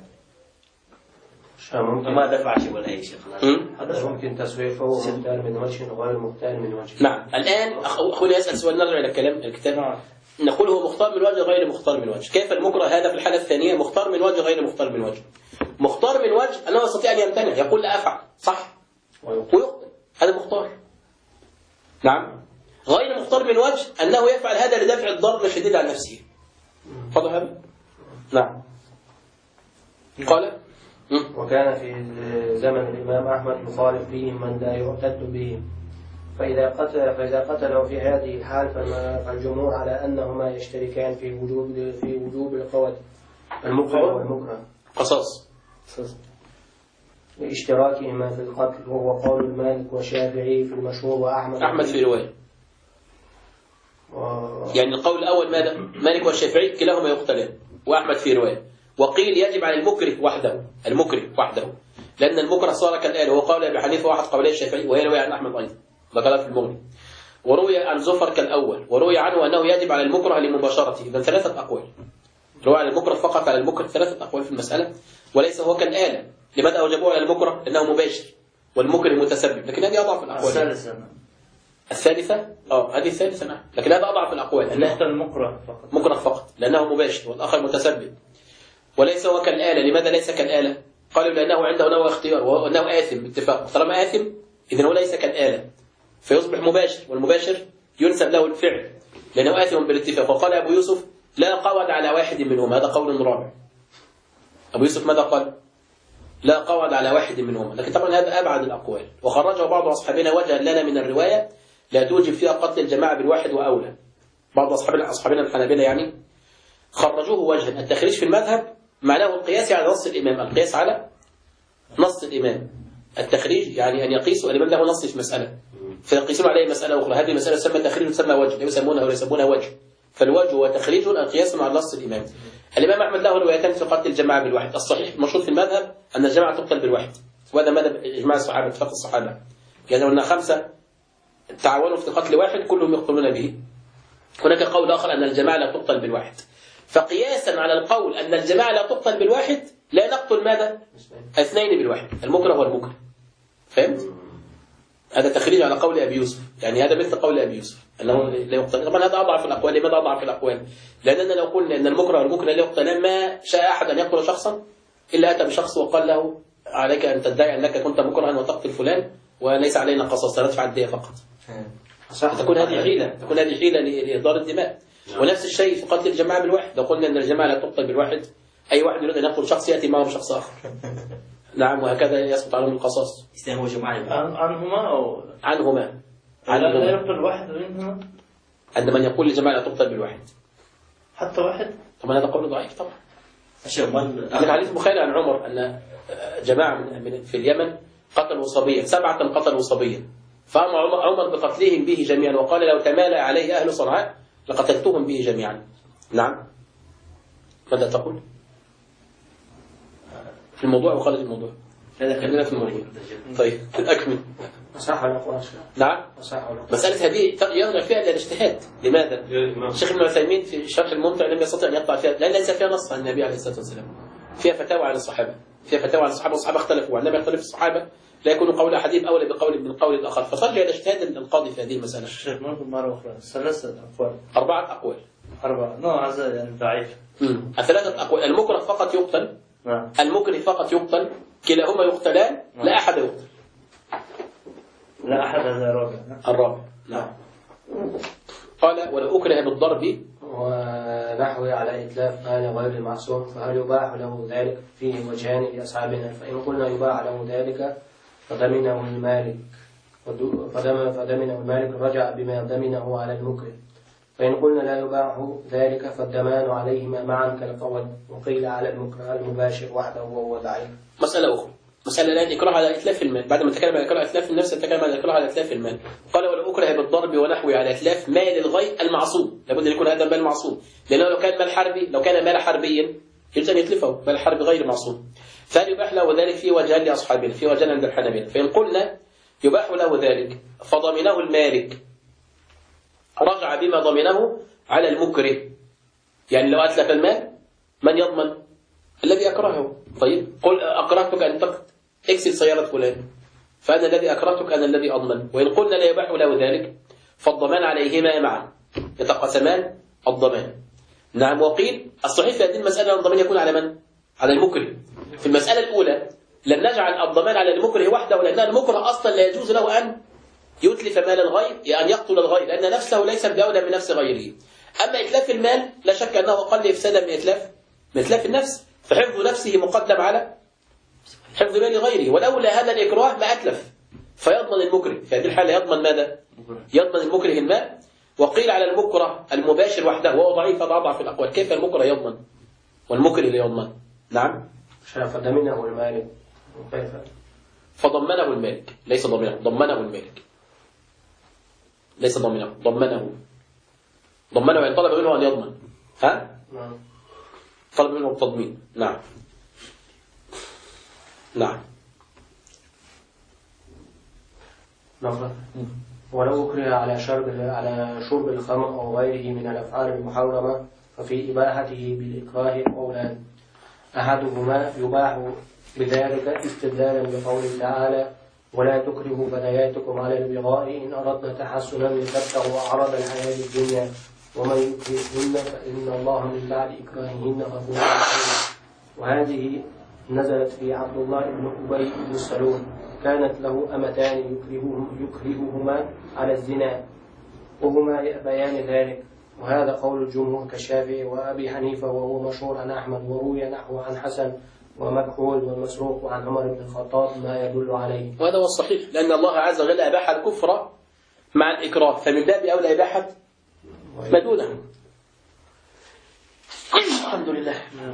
ممكن ما دفع شيء ولا أي شيء خلاص. هذا ممكن تسويفه مختار من وجه وغير مختار من وجه. نعم. الآن أخونا يسأل سؤال، نرجع إلى الكلام الكتاب. نقول هو مختار من وجه غير مختار من وجه. كيف المكره هذا في الحالة الثانية مختار من وجه غير مختار من وجه؟ مختار من وجه أنه يستطيع أن يمتنع، يقول لا أفعل، صح، ويقتل، هذا مختار. نعم. غير مختار من وجه أنه يفعل هذا لدفع الضرر الشديد عن نفسه. فضل هذا؟ نعم. قال وكان في زمن الإمام أحمد يخالف فيهم من لا يعتد به، فإذا قتله في هذه الحال فالجمهور على أنهما يشتركان في وجوب القود المكره والمكره قصاص لاشتراكهما في القتل، وهو قول المالك والشافعي في المشهور وأحمد أحمد في رواية. يعني القول الأول ماذا؟ مالك والشافعي كلاهما يقتلان، وأحمد في رواية. وقيل يجب على المكره وحده، المكره وحده، لأن المكره صار كالآلة، وهو قول أبي حنيفة واحد قولي الشافعي، وهي رواية عن أحمد أيضا ذكرت في المغني. وروي عن زفر كالأول، وروي عنه أنه يجب على المكره لمباشرته. إذن 3 أقوال. روي عن المكره فقط على المكره 3 أقوال في المسألة، وليس هو كالآلة. لماذا أوجبوه على المكره؟ لأنه مباشر والمكره متسبب، لكن هذه أضعف الأقوال. الثالثة هذه الثالثة نعم، لكن هذا أضعف الأقوال. المكره فقط، مكره فقط لأنه مباشر والآخر متسبب، وليس هو كالآلة. لماذا ليس كالآلة؟ قالوا لأنه عنده نوع اختيار وأنه آثم باتفاق، طالما آثم إذن هو ليس كالآلة فيصبح مباشر، والمباشر ينسب له الفعل لأنه آثم بالاتفاق. وقال أبو يوسف لا قود على واحد منهم، هذا قول رابع. أبو يوسف ماذا قال؟ لا قود على واحد منهم، لكن طبعا هذا أبعد الأقوال. وخرجه بعض أصحابنا وجها لنا من الرواية لا توجب فيها قتل الجماعة بالواحد وأولى. بعض أصحابنا الحنابلة يعني خرجوه وجها. التخريج في المذهب معناه القياس على نص الإمام، القياس على نص الإمام. التخريج يعني أن يقيسوا الإمام له نص في مسألة فيقيسون عليه مسألة أخرى، هذه المسألة تسمى تخريج وتسمى وجه، لا يسمونها ولا يسمونها وجه. فالوجه وتخريج القياس على نص الإمام. الإمام أحمد له روايتان في قتل الجماعة بالواحد. الصحيح المشهور في المذهب أن الجماعة تقتل بالواحد، وهذا مذهب إجماع الصحابة اتفاق الصحابة، يعني أن 5 تعاونوا في قتل واحد كلهم يقتلون به. هناك قول آخر أن الجماعة لا تقتل بالواحد. فقياسا على القول أن الجماعة لا تقتل بالواحد لا نقتل ماذا؟ 2 بالواحد، المكره والمكره. فهمت؟ هذا تخريج على قول أبي يوسف، يعني هذا مثل قول أبي يوسف أنه لا يقتل. طبعا هذا أضعف الأقوال. لماذا أضعف الأقوال؟ لأننا لو قلنا أن المكره والمكره لا يقتلان ما شاء أحد أن يقتل شخصا إلا أتى بشخص وقال له عليك أن تدعي أنك كنت مكرها وتقتل فلان وليس علينا قصاص، ندفع الدية فقط. تكون هذه حيلة لإهدار الدماء. ونفس الشيء في قتل الجماعة بالواحد. لو قلنا أن الجماعة لا تقتل بالواحد، أي واحد يريد أن يقتل شخص يأتي معه بشخص آخر. نعم، وهكذا يسقط عنهم القصاص. هو جماعة عنهما أو عنهما لا يقتل واحد منهما. عند من يقول الجماعة لا تقتل بالواحد حتى واحد. طبعا هذا قول ضعيف طبعا. من حديث البخاري عن عمر أن جماعة في اليمن قتلوا صبيا، 7 قتلوا صبيا، فأمر عمر بقتلهم به جميعا، وقال لو تمالى عليه أهل صنعاء لقتلتهم به جميعا. نعم. ماذا تقول في الموضوع وخارج الموضوع؟ خلينا في المرجئة. طيب أكمل. أصح الأقوال. نعم. أصح الأقوال. مسألة هذه يرجع فيها إلى الاجتهاد. لماذا؟ الشيخ ابن عثيمين في شرح الممتع لم يستطع أن يقطع فيها، لأن ليس فيها نص عن النبي عليه الصلاة والسلام. فيها فتاوى عن الصحابة، فيها فتاوى عن الصحابة، والصحابة اختلفوا، وعندما يختلف الصحابة لا يكون قول أحدهم أولى بقول من قول الآخر، فترجع إلى اجتهاد القاضي في هذه المسألة. الشيخ ممكن مرة أخرى 3 أقوال. 4 أقوال. 4 نوع هذا يعني ضعيف. 3 أقوال. المكره فقط يقتل. نعم. المكره فقط يقتل. كلاهما يقتلان. لا أحد يقتل. لا أحد هذا رابع. الرابع. نعم. قال ولو أكره بالضرب ونحوه على إتلاف مال غير المعصوم، فهل يباح له ذلك؟ فيه وجهان لأصحابنا، فإن قلنا يباح له ذلك فضمنه المالك رجع بما ضمنه على المكره، فإن قلنا لا يباح ذلك فالضمان عليهما معا كالقول، وقيل على المكره المباشر وحده وهو ضعيف. مسألة أخرى، مسألة الآن إكراه على إتلاف المال. بعد ما تكلم عن إكراه على إتلاف النفس تكلم عن إكراه على إتلاف المال. قال ولو أكره بالضرب ونحوه على إتلاف مال الغير المعصوم، لابد أن يكون هذا المال معصوم، لأنه لو كان مال حربي، لو كان مال حربيا يجوز أن يتلفه، مال حربي غير معصوم. فهل يباح له ذلك؟ في وجهان لأصحابنا، في وجهان عند الحنابلة. فإن قلنا يباح له ذلك فضمنه المالك رجع بما ضمنه على المكره، يعني لو أتلف المال من يضمن؟ الذي أكرهه. طيب قل أكرهتك أن اكسر سيارة فلان، فأنا الذي أكرهتك أنا الذي أضمن. وإن قلنا لا يباح له ذلك فالضمان عليهما معا، يتقاسمان الضمان. نعم. وقيل الصحيح في هذه المسألة أن الضمان يكون على من؟ على المكره. في المسألة الأولى لم نجعل الضمان على المكره وحده، لأن المكره أصلا لا يجوز له أن يتلف مال الغير، أن يقتل الغير، لأن نفسه ليس بأولى من نفس غيره. أما إتلاف المال لا شك أنه أقل إفسادا من إتلاف النفس، فحفظ نفسه مقدم على حفظ مال غيره، ولولا هذا الإكراه ما أتلف، فيضمن المكره. في هذه الحالة يضمن ماذا؟ يضمن المكره المال. وقيل على المكره المباشر وحده وهو ضعيف، أضعف الأقوال. كيف المكره يضمن والمكره لا يضمن؟ نعم. فضمنه المالك. فضمنه المالك، ليس ضمنه، ضمنه المالك، ليس ضمنه، ضمنه يعني طلب منه أن يضمن. ها؟ طلب منه التضمين. نعم. نعم. ولو أكره على شرب الخمر أو غيره من الأفعال المحرمة ففي إباحته بالإكراه قولان، أحدهما يباح بذلك استدلالا بقوله تعالى ولا تكرهوا فتياتكم على البغاء إن أردنا تحسنا لتبتغوا أعراض الحياة الدنيا ومن يكرهن فإن الله من بعد إكراههن غفور رحيم. وهذه نزلت في عبد الله بن أبي بن سلول، كانت له أمتان يكرههما على الزنا وهما يأبيان ذلك، وهذا قول الجمهور كالشافعي وأبي حنيفة، وهو مشهور عن أحمد، وروي نحو عن حسن ومكحول والمسروق وعن عمر بن الخطاب ما يدل عليه. وهذا هو الصحيح، لأن الله عز وجل أباح الكفر مع الإكراه، فمن باب أولى إباحة ما دونه. الحمد لله.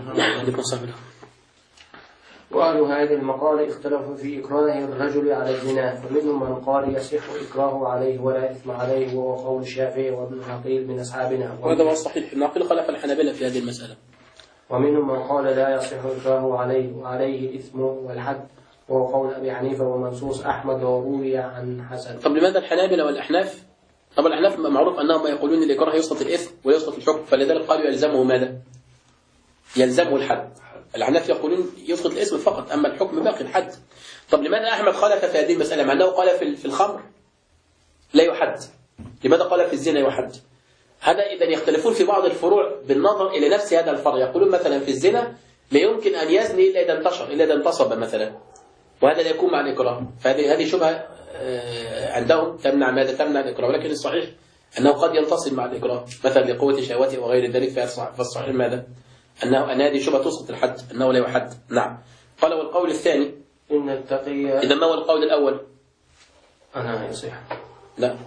وأهل هذه المقالة اختلفوا في إكراه الرجل على الزنا، فمنهم من قال يصح إكراهه عليه ولا إثم عليه، وهو قول الشافعي وابن عقيل من أصحابنا. وهذا هو الصحيح، ابن عقيل خلف الحنابلة في هذه المسألة. ومنهم من قال لا يصح إكراهه عليه وعليه الإثم والحد، وهو قول أبي حنيفة ومنصوص أحمد وروي عن حسن. طب لماذا الحنابلة والأحناف؟ طب الأحناف معروف أنهم يقولون الإكراه يسقط الإثم ويسقط الحكم، فلذلك قالوا يلزمه ماذا؟ يلزمه الحد. الأحناف يقولون يسقط الإثم فقط، أما الحكم باقي الحد. طب لماذا أحمد خالف في هذه المسألة مع أنه قال في الخمر لا يحد؟ لماذا قال في الزنا يحد؟ هذا إذا يختلفون في بعض الفروع بالنظر إلى نفس هذا الفرع. يقولون مثلا في الزنا لا يمكن أن يزني إلا إذا انتشر، إلا إذا انتصب مثلا، وهذا لا يكون مع الإكراه. فهذه شبهة عندهم تمنع ماذا؟ تمنع الإكراه. ولكن الصحيح أنه قد ينتصب مع الإكراه مثلا لقوة شهوته وغير ذلك. فالصحيح ماذا؟ أن هذه شبهة تسقط الحد، أنه لا يحد. نعم. قال والقول الثاني إن التقي. إذا ما هو القول الأول؟ أنا يصح. لا.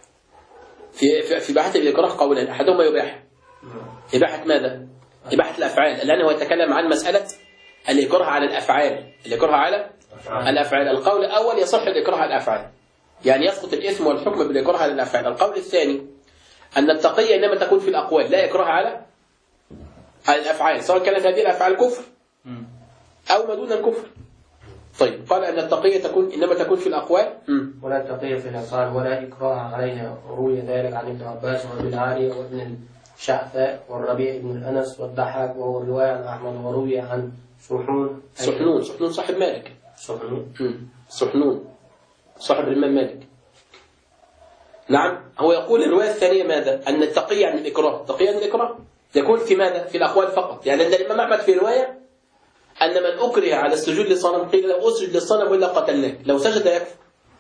في إباحة الإكراه قولان، أحدهما يباح. إباحة ماذا؟ إباحة الأفعال، لأنه هو يتكلم عن مسألة الإكراه على الأفعال، الإكراه على الأفعال. القول الأول يصح الإكراه على الأفعال، يعني يسقط الإثم والحكم بالإكراه على الأفعال. القول الثاني أن التقية إنما تكون في الأقوال، لا إكراه على الأفعال، سواء كانت هذه الأفعال كفر أو ما دون الكفر. طيب قال أن التقية إنما تكون في الأقوال. ولا تقية في الأفعال ولا إكراه عليها. روي ذلك عن ابن عباس وابن عالية وابن الشعثاء والربيع بن الأنس والضحاك، وهو الرواية عن أحمد، وروي عن سحنون صاحب مالك. سحنون صاحب الإمام مالك. نعم. هو يقول الرواية الثانية ماذا؟ أن التقية عن الإكراه، التقية عن الإكراه يكون في ماذا؟ في الأقوال فقط. يعني عند الإمام أحمد في رواية أن من أكره على السجود للصنم قيل له أسجد للصنم وإلا قتلناك، لو سجد يكفر،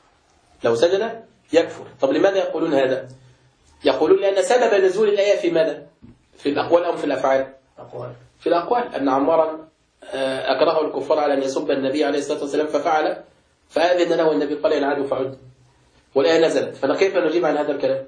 لو سجد يكفر. طب لماذا يقولون هذا؟ يقولون لأن سبب نزول الآية في ماذا؟ في الأقوال أو في الأفعال؟ في الأقوال. أن عمارا أكرهه الكفار على أن يسب النبي عليه الصلاة والسلام ففعل، فأذن له النبي قال إن عادوا فعد، والآية نزلت. فكيف نجيب عن هذا الكلام؟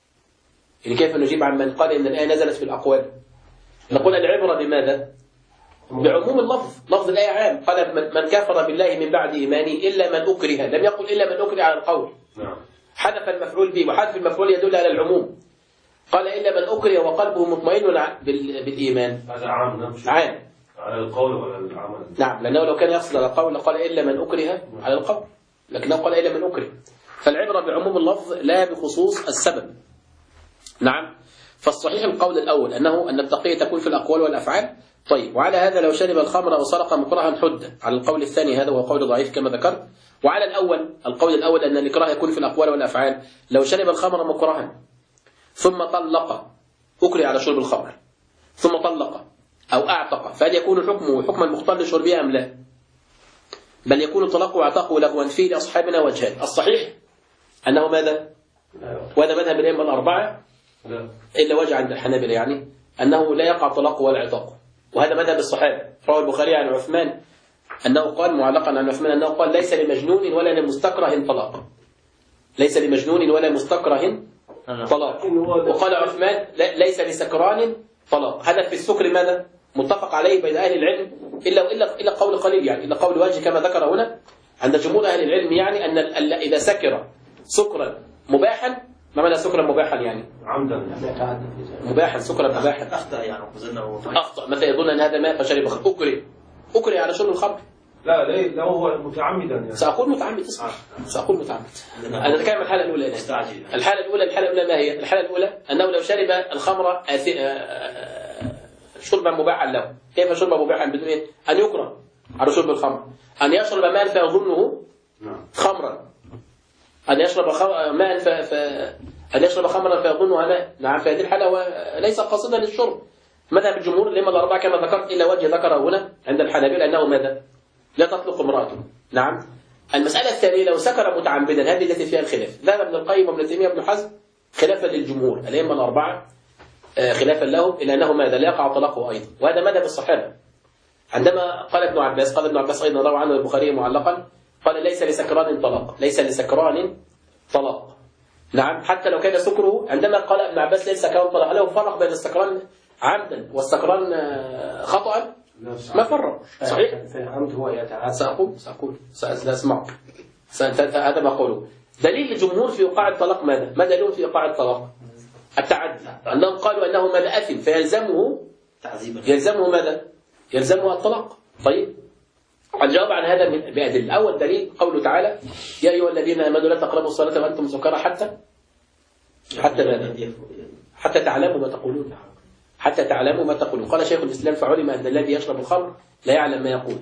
يعني كيف نجيب عن من قال إن الآية نزلت في الأقوال؟ نقول العبرة بماذا؟ بعموم اللفظ، لفظ الآية عام. قال من كفر بالله من بعد إيمانه إلا من أكره، لم يقل إلا من أكره على القول. حذف المفعول به، وحذف المفعول يدل على العموم. قال إلا من أكره وقلبه مطمئن بالإيمان. هذا عام. عام على القول وعلى العمل. نعم، لأنه لو كان يقصد على القول لقال إلا من أكره على القول، لكنه قال إلا من أكره. فالعبرة بعموم اللفظ لا بخصوص السبب. نعم. فالصحيح القول الأول أن التقية تكون في الأقوال والأفعال. طيب، وعلى هذا لو شرب الخمر أو سرق مكرها حد. على القول الثاني هذا هو قول ضعيف كما ذكرت. وعلى القول الأول أن الإكراه يكون في الأقوال والأفعال. لو شرب الخمر مكرها ثم طلق، أكره على شرب الخمر ثم طلق أو أعتق، فهل يكون حكمه حكم المختار لشربه أم لا؟ بل يكون طلاقه وعتقه لغوا فيه لأصحابنا وجهان. الصحيح أنه ماذا؟ وهذا مذهب الأئمة الأربعة إلا وجه عند الحنابلة، يعني أنه لا يقع طلاقه ولا عتاقه، وهذا مذهب الصحابة. روى البخاري عن عثمان أنه قال معلقا عن عثمان أنه قال ليس لمجنون ولا لمستكره طلاق، ليس لمجنون ولا مستكره طلاق. وقال عثمان ليس لسكران طلاق. هذا في السكر ماذا؟ متفق عليه بين أهل العلم إلا قول قليل، يعني إلا قول واجه كما ذكر هنا عند جمهور أهل العلم، يعني أن إذا سكر سكرا مباحا، ما معنى سكرا مباحا؟ يعني عمدا مباحا، سكرا مباحا. أخطأ يعني أخطأ متى يظن أن هذا ماء فشرب أكره على شرب الخمر. لا هو متعمدا يعني. سأقول متعمد. سأقول متعمد. أنا أتكلم عن الحالة الأولى الآن. الحالة الأولى ما هي؟ الحالة الأولى أنه لو شرب الخمر شربا مباحا له. كيف شرب مباحا بدون إيه؟ أن يكره على شرب الخمر، أن يشرب ماء فيظنه خمرا، أن يشرب ماء أن يشرب خمرا فيظنها ماء. نعم، في هذه الحالة هو ليس قاصدا للشرب. مذهب الجمهور الأئمة الأربعة كما ذكرت إلا وجه ذكره هنا عند الحنابلة أنه ماذا؟ لا تطلق امرأته. نعم. المسألة الثانية لو سكر متعمدا، هذه التي فيها الخلاف. ذهب ابن القيم وابن تيمية وابن حزم خلافا للجمهور الأئمة الأربعة، خلافا لهم، إلا أنه ماذا؟ لا يقع طلاقه أيضا. وهذا مذهب الصحابة. عندما قال ابن عباس أيضا روى عنه البخاري معلقا، قال ليس لسكران طلاق، ليس لسكران طلاق. نعم، حتى لو كان سكره. عندما قال ابن عباس ليس سكران طلاق، له فرق بين السكران عمدا والسكران خطأ؟ ما فرق. صحيح؟ العمد هو يتعدى. سأقول سأسمعك. هذا ما قوله. دليل الجمهور في إيقاع الطلاق ماذا؟ ما دليل في إيقاع الطلاق؟ التعدي. أنهم قالوا أنه ماذا؟ أثم، فيلزمه ماذا؟ يلزمه الطلاق. طيب، الجواب عن هذا بأدلة. أول دليل قوله تعالى يا أيها الذين آمنوا لا تقربوا الصلاة وأنتم سكارى حتى ماذا؟ حتى تعلموا ما تقولون. حتى تعلموا ما تقولون. قال شيخ الإسلام فعلم أن الذي يشرب الخمر لا يعلم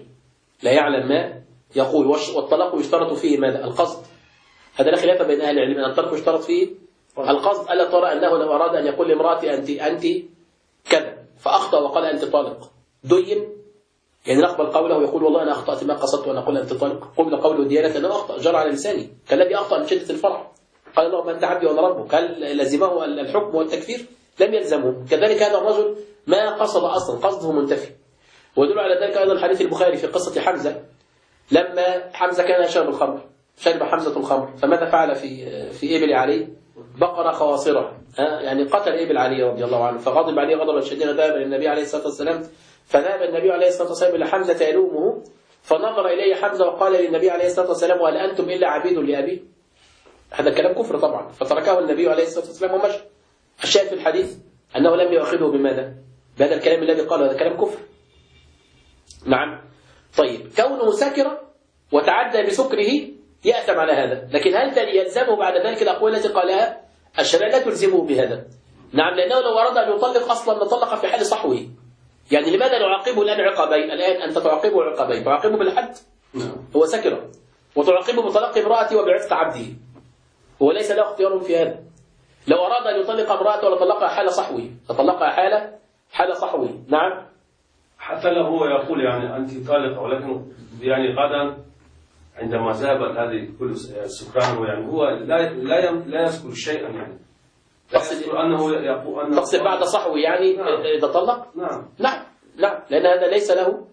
ما يقول. والطلاق يشترط فيه ماذا؟ القصد. هذا لا خلاف بين أهل العلم أن الطلاق يشترط فيه القصد. ألا ترى أنه لو أراد أن يقول لامرأتي أنت كذا فأخطأ وقال أنت طالق دين، يعني نقبل قوله ويقول والله أنا أخطأت ما قصدت وأن أقول أنت طالق، قبل قوله ديانة أنه أخطأ جرى على لساني كالذي أخطأ من شدة الفرح. قال الله أنت عبدي وأنا ربك. هل لزمه الحكم والتكفير؟ لم يلزمه. كذلك هذا الرجل ما قصد أصلا، قصده منتفي. ودل على ذلك أيضا حديث البخاري في قصة حمزة، لما حمزة كان يشرب الخمر، شرب حمزة الخمر، فماذا فعل في إبل علي؟ بقر خواصرة، يعني قتل إبل علي رضي الله عنه، فغضب عليه غضبا شديدا، ذهب للنبي عليه الصلاة والسلام، فذهب النبي عليه الصلاة والسلام إلى حمزة يلومه، فنظر إليه حمزة وقال للنبي عليه الصلاة والسلام وهل أنتم إلا عبيد لأبي؟ هذا الكلام كفر طبعا، فتركه النبي عليه الصلاة والسلام ومشى. الشاهد في الحديث أنه لم يؤاخذه بماذا؟ بهذا الكلام الذي قاله، هذا كلام كفر. نعم. طيب، كونه سكر وتعدى بسكره يأثم على هذا. لكن هل يلزمه بعد ذلك الأقوال التي قالها؟ الشريعة لا تلزمه بهذا. نعم، لأنه لو أراد أن يطلق أصلا لطلق في حال صحوه. يعني لماذا نعاقبه الآن عقابين؟ الآن أنت تعاقبه عقابين، تعاقبه بالحد هو سكر، وتعاقبه بطلاق امرأته وبعتق عبده، هو ليس له اختيار في هذا. لو أراد أن يطلق امرأته لطلقها حال صحوه، لطلقها حال صحوه. نعم، حتى لو هو يقول يعني أنت طالقة، ولكن يعني غدا عندما ذهبت هذه كل سكران، يعني هو لا يذكر شيئا، يعني تقصد أنه يقول أنه تقصد بعد صحوه يعني إذا طلق؟ نعم، لأن هذا ليس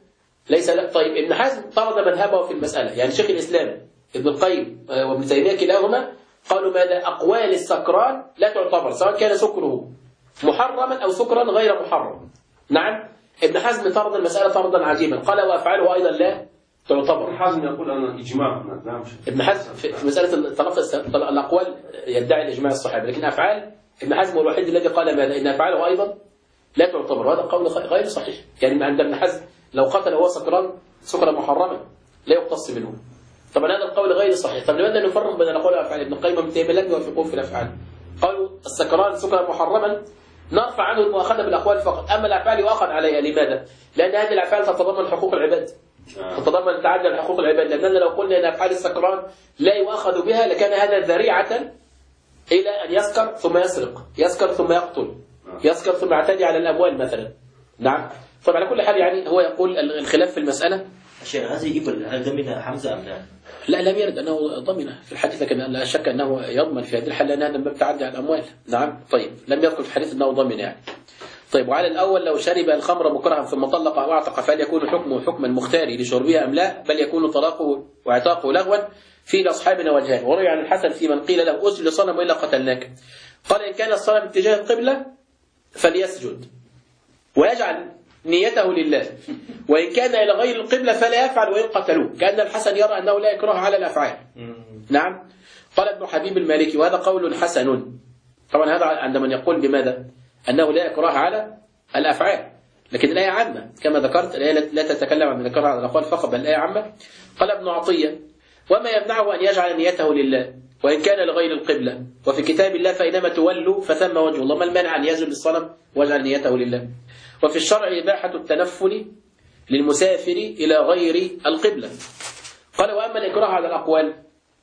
له. طيب ابن حزم طرد مذهبه في المسألة، يعني شيخ الإسلام ابن القيم وابن تيمية كلاهما قالوا ماذا؟ أقوال السكران لا تعتبر، سواء كان سكره محرما أو سكرا غير محرم. نعم، ابن حزم طرد المسألة طردا عجيبا، قال وأفعاله أيضا لا تعتبر. ابن حزم يقول أن إجماع. ابن حزم في مسألة الأقوال يدعي الإجماع الصحابي، لكن أفعال ابن حزم هو الوحيد الذي قال ماذا؟ إن أفعاله أيضا لا تعتبر، وهذا قول غير صحيح. يعني عند ابن حزم لو قتل هو سكرا محرما لا يقتص منه. طبعا هذا القول غير صحيح. طب لماذا نفرق بين الأقوال والأفعال؟ ابن القيم وابن تيمية لم يوافقون في الأفعال، قالوا السكران سكرا محرما نرفع عنه المؤاخذة بالأقوال فقط، أما الأفعال يؤاخذ عليها. لماذا؟ لأن هذه الأفعال تتضمن حقوق العباد، تتضمن تعدى حقوق العباد. لأننا لو قلنا أن أفعال السكران لا يؤاخذ بها لكان هذا ذريعة إلى أن يسكر ثم يسرق، يسكر ثم يقتل، يسكر ثم يعتدي على الأموال مثلا. نعم. طبعا على كل حال يعني هو يقول الخلاف في المسألة. الشيخ هذه إبل هل ضمن حمزة أم لا؟ لا، لم يرد أنه ضمن في الحديث، لكن لا شك أنه يضمن في هذه الحالة لأن هذا باب تعدي على الأموال. نعم. طيب لم يذكر في الحديث أنه ضمن يعني. طيب وعلى الأول لو شرب الخمر مكرها ثم طلق أو أعتق فهل يكون حكمه حكما مختاري لشربها أم لا؟ بل يكون طلاقه واعتاقه لغوا. في لأصحابنا وجهان، وروي عن الحسن في من قيل له أسجد لصنم وإلا قتلناك، قال إن كان الصنم اتجاه القبلة فليسجد ويجعل نيته لله، وإن كان إلى غير القبلة فلا يفعل وإن قتلوه. كأن الحسن يرى أنه لا يكره على الأفعال. نعم. قال ابن حبيب المالكي وهذا قول حسن. طبعا هذا عندما يقول بماذا؟ أنه لا يكره على الأفعال، لكن الآية عامة كما ذكرت، الآية لا تتكلم عن ذكرها على الأقوال فقط، بل الآية عامة. قال ابن عطية وما يمنعه أن يجعل نيته لله وإن كان لغير القبلة، وفي كتاب الله فإنما تولوا فثم وجه الله، ما المانع أن يسجد للصنم ويجعل نيته لله. وفي الشرع إباحة التنفل للمسافر إلى غير القبلة. قال وأما الإكراه على الأقوال،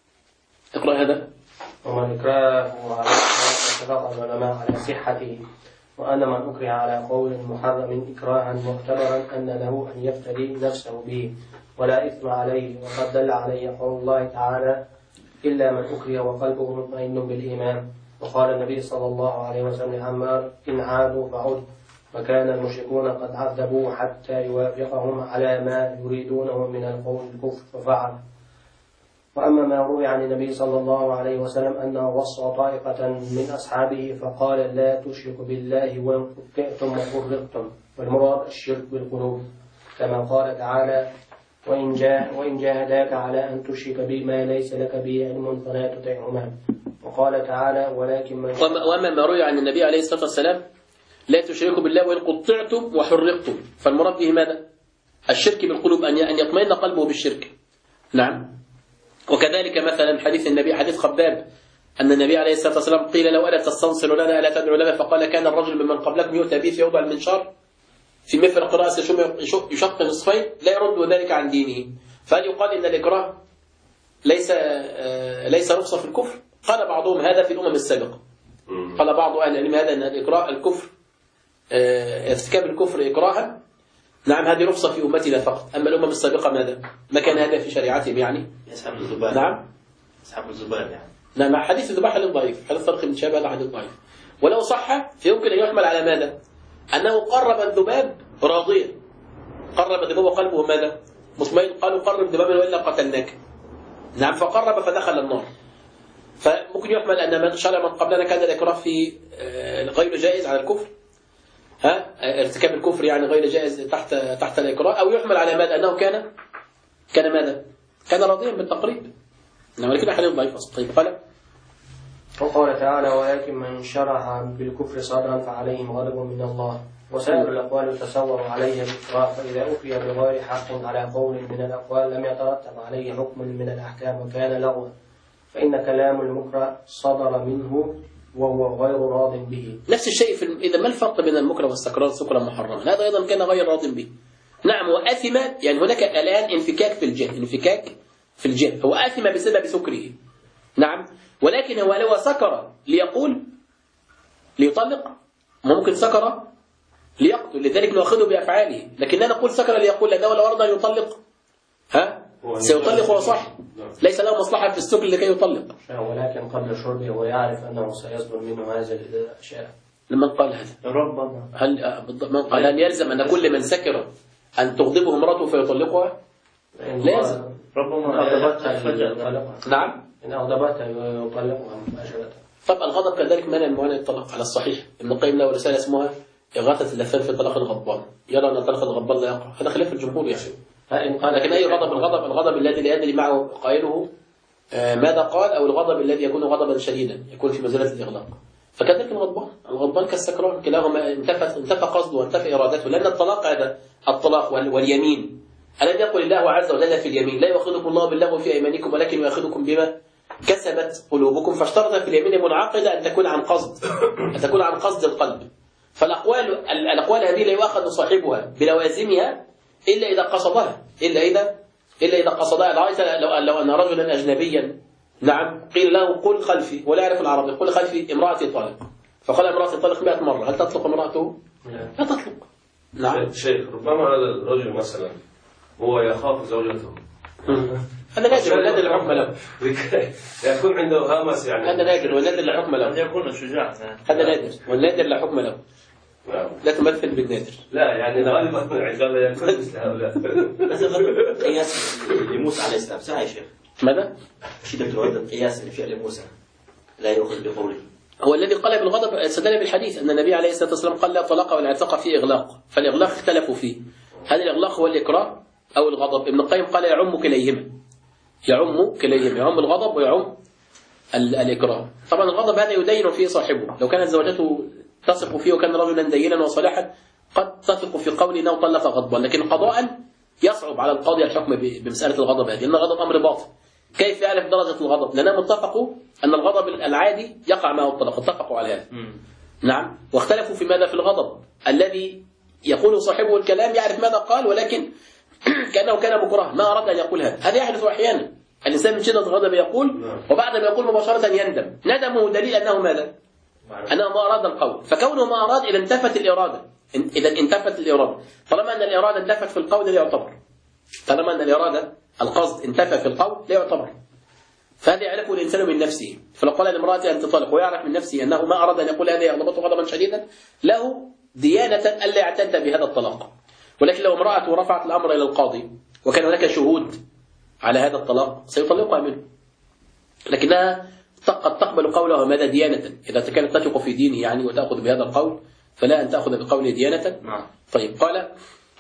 اقرأ هذا. ومن إكراه على اتفق العلماء على صحته، وأن من أكره على قول محرم إكراها معتبرا أن له أن يفتدي نفسه به ولا إثم عليه، وقد دل عليه قول الله تعالى إلا من أكره وقلبه مطمئن بالإيمان. وقال النبي صلى الله عليه وسلم لعمار إن عادوا فعد، وكان المشركون قد عذبوه حتى يوافقهم على ما يريدونه من القول الكفر ففعل. وأما ما روي عن النبي صلى الله عليه وسلم أنه وصى طائفة من أصحابه فقال لا تشركوا بالله وإن فكئتم وفرقتم، والمراد الشرك بالقلوب، كما قال تعالى وإن جاهداك على أن تشرك بما ليس لك به علم فلا تطعهما. وقال تعالى ولكن من وأما ما روي عن النبي عليه الصلاة والسلام لا تشركوا بالله وإن قطعتم وحرقتم، فالمراد به ماذا؟ الشرك بالقلوب، أن يطمئن قلبه بالشرك. نعم. وكذلك مثلا حديث النبي، حديث خباب أن النبي عليه الصلاة والسلام قيل لو ألا تستنصر لنا ألا تدعو لنا، فقال كان الرجل ممن قبلكم يؤتى به فيوضع المنشار في مفرق رأسه ثم يشق نصفين لا يرد ذلك عن دينه. فهل يقال إن الإكراه ليس رخصة في الكفر؟ قال بعضهم هذا في الأمم السابقة، قال بعض أهل العلم هذا أن الإكراه الكفر ارتكاب الكفر إكراها، نعم هذه رخصة في أمتنا فقط. أما الأمم السابقة ماذا؟ ما كان هذا في شريعتهم يعني يسحب الذباب. نعم يسحب الذباب يعني. نعم. حديث الذباب حديث ضعيف، حديث طارق بن شهاب هذا حديث ضعيف، ولو صح فيمكن أن يحمل على ماذا؟ أنه قرب الذباب راضيا، قرب الذباب وقلبه ماذا؟ مطمئن. قالوا قرب ذبابا وإلا قتلناك. نعم. فقرب فدخل النار. فممكن يحمل أن من شرع من قبلنا كان الإكراه في غير جائز على الكفر، ارتكاب الكفر يعني غير جائز تحت الإكراه، أو يحمل على ماذا؟ أنه كان ماذا؟ كان راضيا بالتقريب. نعم. ولكن حديث ضعيف أصلا. طيب قال وقال تعالى ولكن من شرح بالكفر صدرا فعليهم غضب من الله وسائر الأقوال يتصور عليها الإكراه، فإذا أكري بغير حق على قول من الأقوال لم يترتب عليه حكم من الأحكام وكان لغوا، فإن كلام المكره صدر منه وهو غير راض به. نفس الشيء إذا ما الفرق بين المكره والسكران سكرا محرما؟ هذا أيضا كان غير راض به. نعم وأثم، يعني هناك الآن انفكاك في الجهل، هو أثم بسبب سكره. نعم، ولكن هو لو سكر ليقول ليطلق، ممكن سكر ليقتل، لذلك نأخذه بأفعاله، لكن لا نقول سكر ليقول، لأنه لو أراد أن يطلق سيطلق وهو صح، ليس له مصلحة في السكر لكي يطلق. ولكن قبل شربه ويعرف أنه سيصدر منه هذا إذا شاء. لمن قال هذا؟ ربما. من قال هل يلزم أن كل من سكر أن تغضبه امرأته فيطلقها؟ لازم. ربما أغضبتها. نعم. إن أغضبتها يطلقها مباشرة. طب الغضب كذلك مانع من موانع الطلاق على الصحيح. ابن القيم له رسالة اسمها إغاثة اللفان في طلاق الغضبان، يرى أن طلاق الغضبان لا يقع، هذا خلاف الجمهور يعني. لكن أي غضب؟ الغضب الذي لا يدري معه قائله ماذا قال، أو الغضب الذي يكون غضبا شديدا يكون في منزلة الإغلاق. فكذلك الغضبان كالسكران، كلاهما انتفى قصده وانتفى إرادته، لأن الطلاق هذا الطلاق واليمين الذي يقول الله عز وجل في اليمين لا يؤاخذكم الله باللغو في أيمانكم ولكن يؤاخذكم بما كسبت قلوبكم، فاشترط في اليمين المنعقدة أن تكون عن قصد القلب. فالأقوال هذه لا يؤاخذ صاحبها بلوازمها إلا إذا قصدها، إلا إذا قصدها. رأيت لو أن رجلا أجنبيا نعم قيل له قل خلفي ولا يعرف العربي، قل خلفي امرأتي طالق، فقال امرأتي طالق 100 مرة، هل تطلق امرأته؟ لا تطلق. نعم شيخ، ربما هذا الرجل مثلا هو يخاف زوجته، هذا نادر والنادر لا حكم له. يكون عنده هامس يعني. هذا نادر والنادر لا حكم له. قد يكون شجاع. هذا نادر والنادر لا حكم له. لا تمثل بالنادر. لا يعني غالبا عندما يكون مثل هؤلاء. مثل قياس لموسى عليه السلام صحيح يا شيخ؟ ماذا؟ شدة القياس اللي فعل موسى لا يؤخذ بقوله. هو الذي قال بالغضب استدل بالحديث أن النبي عليه الصلاة والسلام قال لا طلاق ولا عتق فيه إغلاق، فالإغلاق اختلفوا فيه، هل الإغلاق هو الإكراه أو الغضب؟ ابن القيم قال يعم كليهما، يعم الغضب ويعم الإكراه. طبعا الغضب هذا يدين فيه صاحبه، لو كانت زوجته تثق فيه وكان رجلا دينا وصالحا قد تثق في قوله انه طلق غضبا، لكن قضاء يصعب على القاضي الحكم بمسألة الغضب هذه، لأن الغضب أمر باطل. كيف يعرف درجة الغضب؟ لأنهم اتفقوا أن الغضب العادي يقع معه الطلاق، اتفقوا على هذا. نعم، واختلفوا في ماذا؟ في الغضب الذي يقول صاحبه الكلام يعرف ماذا قال ولكن كأنه كان مكره ما أراد أن يقول هذا يحدث أحيانا. الإنسان من شدة الغضب يقول وبعد ما يقول مباشرة يندم، ندمه دليل أنه ماذا؟ أنه ما أراد القول، فكونه ما أراد إذا انتفت الإرادة، طالما أن الإرادة انتفت في القول لا يعتبر، طالما أن الإرادة القصد انتفى في القول لا يعتبر. فهذا يعرفه الإنسان من نفسه، فلو قال لامرأته أن تطلق ويعرف من نفسه أنه ما أراد أن يقول هذا يغضبته غضبا شديدا له ديانة ألا يعتد بهذا الطلاق. ولكن لو امرأته رفعت الأمر إلى القاضي وكان هناك شهود على هذا الطلاق سيطلقها منه، لكنها قد تقبل قوله ماذا ديانة، إذا كانت تثق في دينه يعني وتأخذ بهذا القول فلا أن تأخذ بقوله ديانة. طيب قال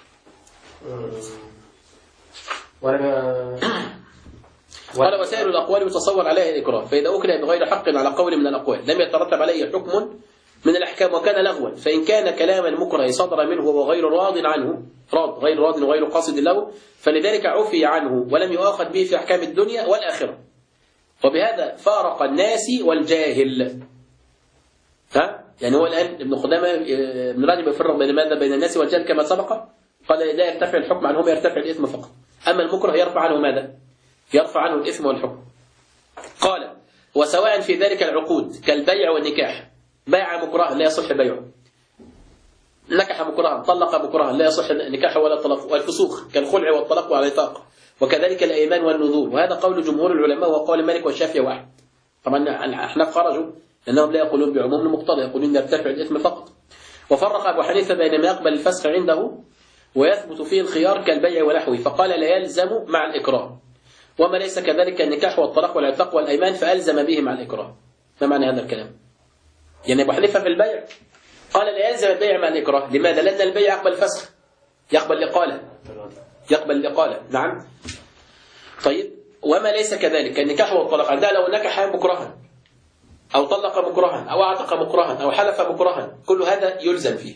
وسائر الأقوال يتصور عليها الإكراه، فإذا أكره بغير حق على قول من الأقوال لم يترتب عليه حكم من الأحكام وكان لغوا، فإن كان كلام المكره صدر منه وهو غير راض عنه غير راض وغير قاصد له فلذلك عفي عنه ولم يؤاخذ به في أحكام الدنيا والآخرة. وبهذا فارق الناس والجاهل. يعني هو الآن ابن خدامة ابن رجب يفرق بين ماذا؟ بين الناس والجاهل كما سبق، قال لا يرتفع الحكم عنهما يرتفع الإثم فقط، أما المكره يرفع عنه ماذا؟ يرفع عنه الإثم والحكم. قال وسواء في ذلك العقود كالبيع والنكاح، باع مكرها لا يصح بيعه، نكح مكرها طلق مكرها لا يصح نكاحه ولا طلاق، والفسوق كالخلع والطلاق والعتاق، وكذلك الأيمان والنذور، وهذا قول جمهور العلماء وقول مالك والشافعي واحد. طبعا الأحناف خرجوا لأنهم لا يقولون بعموم المقتضى، يقولون يرتفع الإثم فقط. وفرق أبو حنيفة بين ما يقبل الفسخ عنده ويثبت فيه الخيار كالبيع ونحوه، فقال لا يلزم مع الإكراه، وما ليس كذلك النكاح والطلاق والعتاق والأيمان فألزم به مع الإكراه. ما معنى هذا الكلام؟ يعني أبو حنيفة في البيع قال لا يلزم البيع مع الإكراه، لماذا؟ لأن البيع يقبل الفسخ، يقبل الإقالة. نعم. طيب وما ليس كذلك النكاح والطلاق، ده لو نكح مكرها أو طلق مكرها أو أعتق مكرها أو حلف مكرها كل هذا يلزم فيه،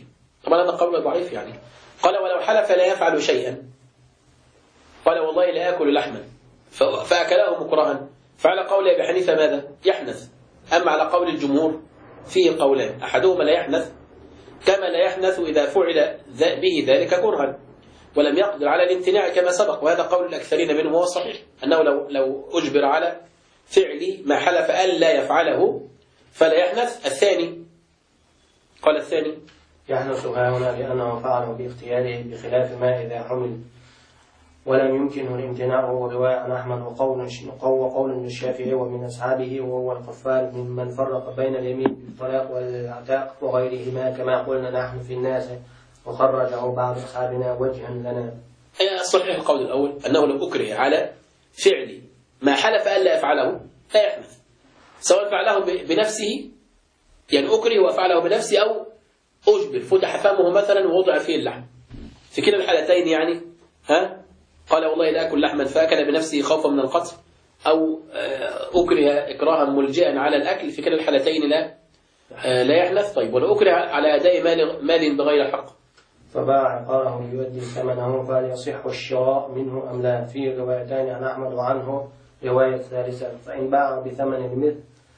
طبعا هذا قول ضعيف يعني. قال ولو حلف لا يفعل شيئا، قال والله لا آكل لحما فأكله مكرها، فعلى قول أبي حنيفة ماذا؟ يحنث. أما على قول الجمهور فيه قولان، أحدهما لا يحنث كما لا يحنث إذا فعل به ذلك كرها ولم يقدر على الامتناع كما سبق، وهذا قول الأكثرين منهم هو الصحيح، أنه لو أجبر على فعل ما حلف ألا يفعله فلا يحنث. الثاني قال الثاني يحنث هنا لأنه فعله باختياره بخلاف ما إذا حمل ولم يمكنه الامتناع، ورواية عن أحمد وقول للشافعي ومن أصحابه وهو القفال ممن فرق بين اليمين بالطلاق والعتاق وغيرهما كما قلنا نحن في الناس، وخرجه بعض أصحابنا وجها لنا. صحيح القول الأول أنه لو أكره على فعل ما حلف ألا يفعله لا يحنث، سواء فعله بنفسه يعني أكره وفعله بنفسه أو أجبر فتح فمه مثلا ووضع فيه اللحم، في كلا الحالتين يعني قال والله لا أكل لحما فأكل بنفسه خوفا من القتل، أو أكره إكراها ملجئا على الأكل، في كلا الحالتين لا يحنث. طيب ولو أكره على أداء مال بغير حق فباع عقاره ليؤدي ثمنه فهل يصح الشراء منه أم لا؟ في روايتان عن أحمد وعنه رواية ثالثة، فإن باع بثمن المثل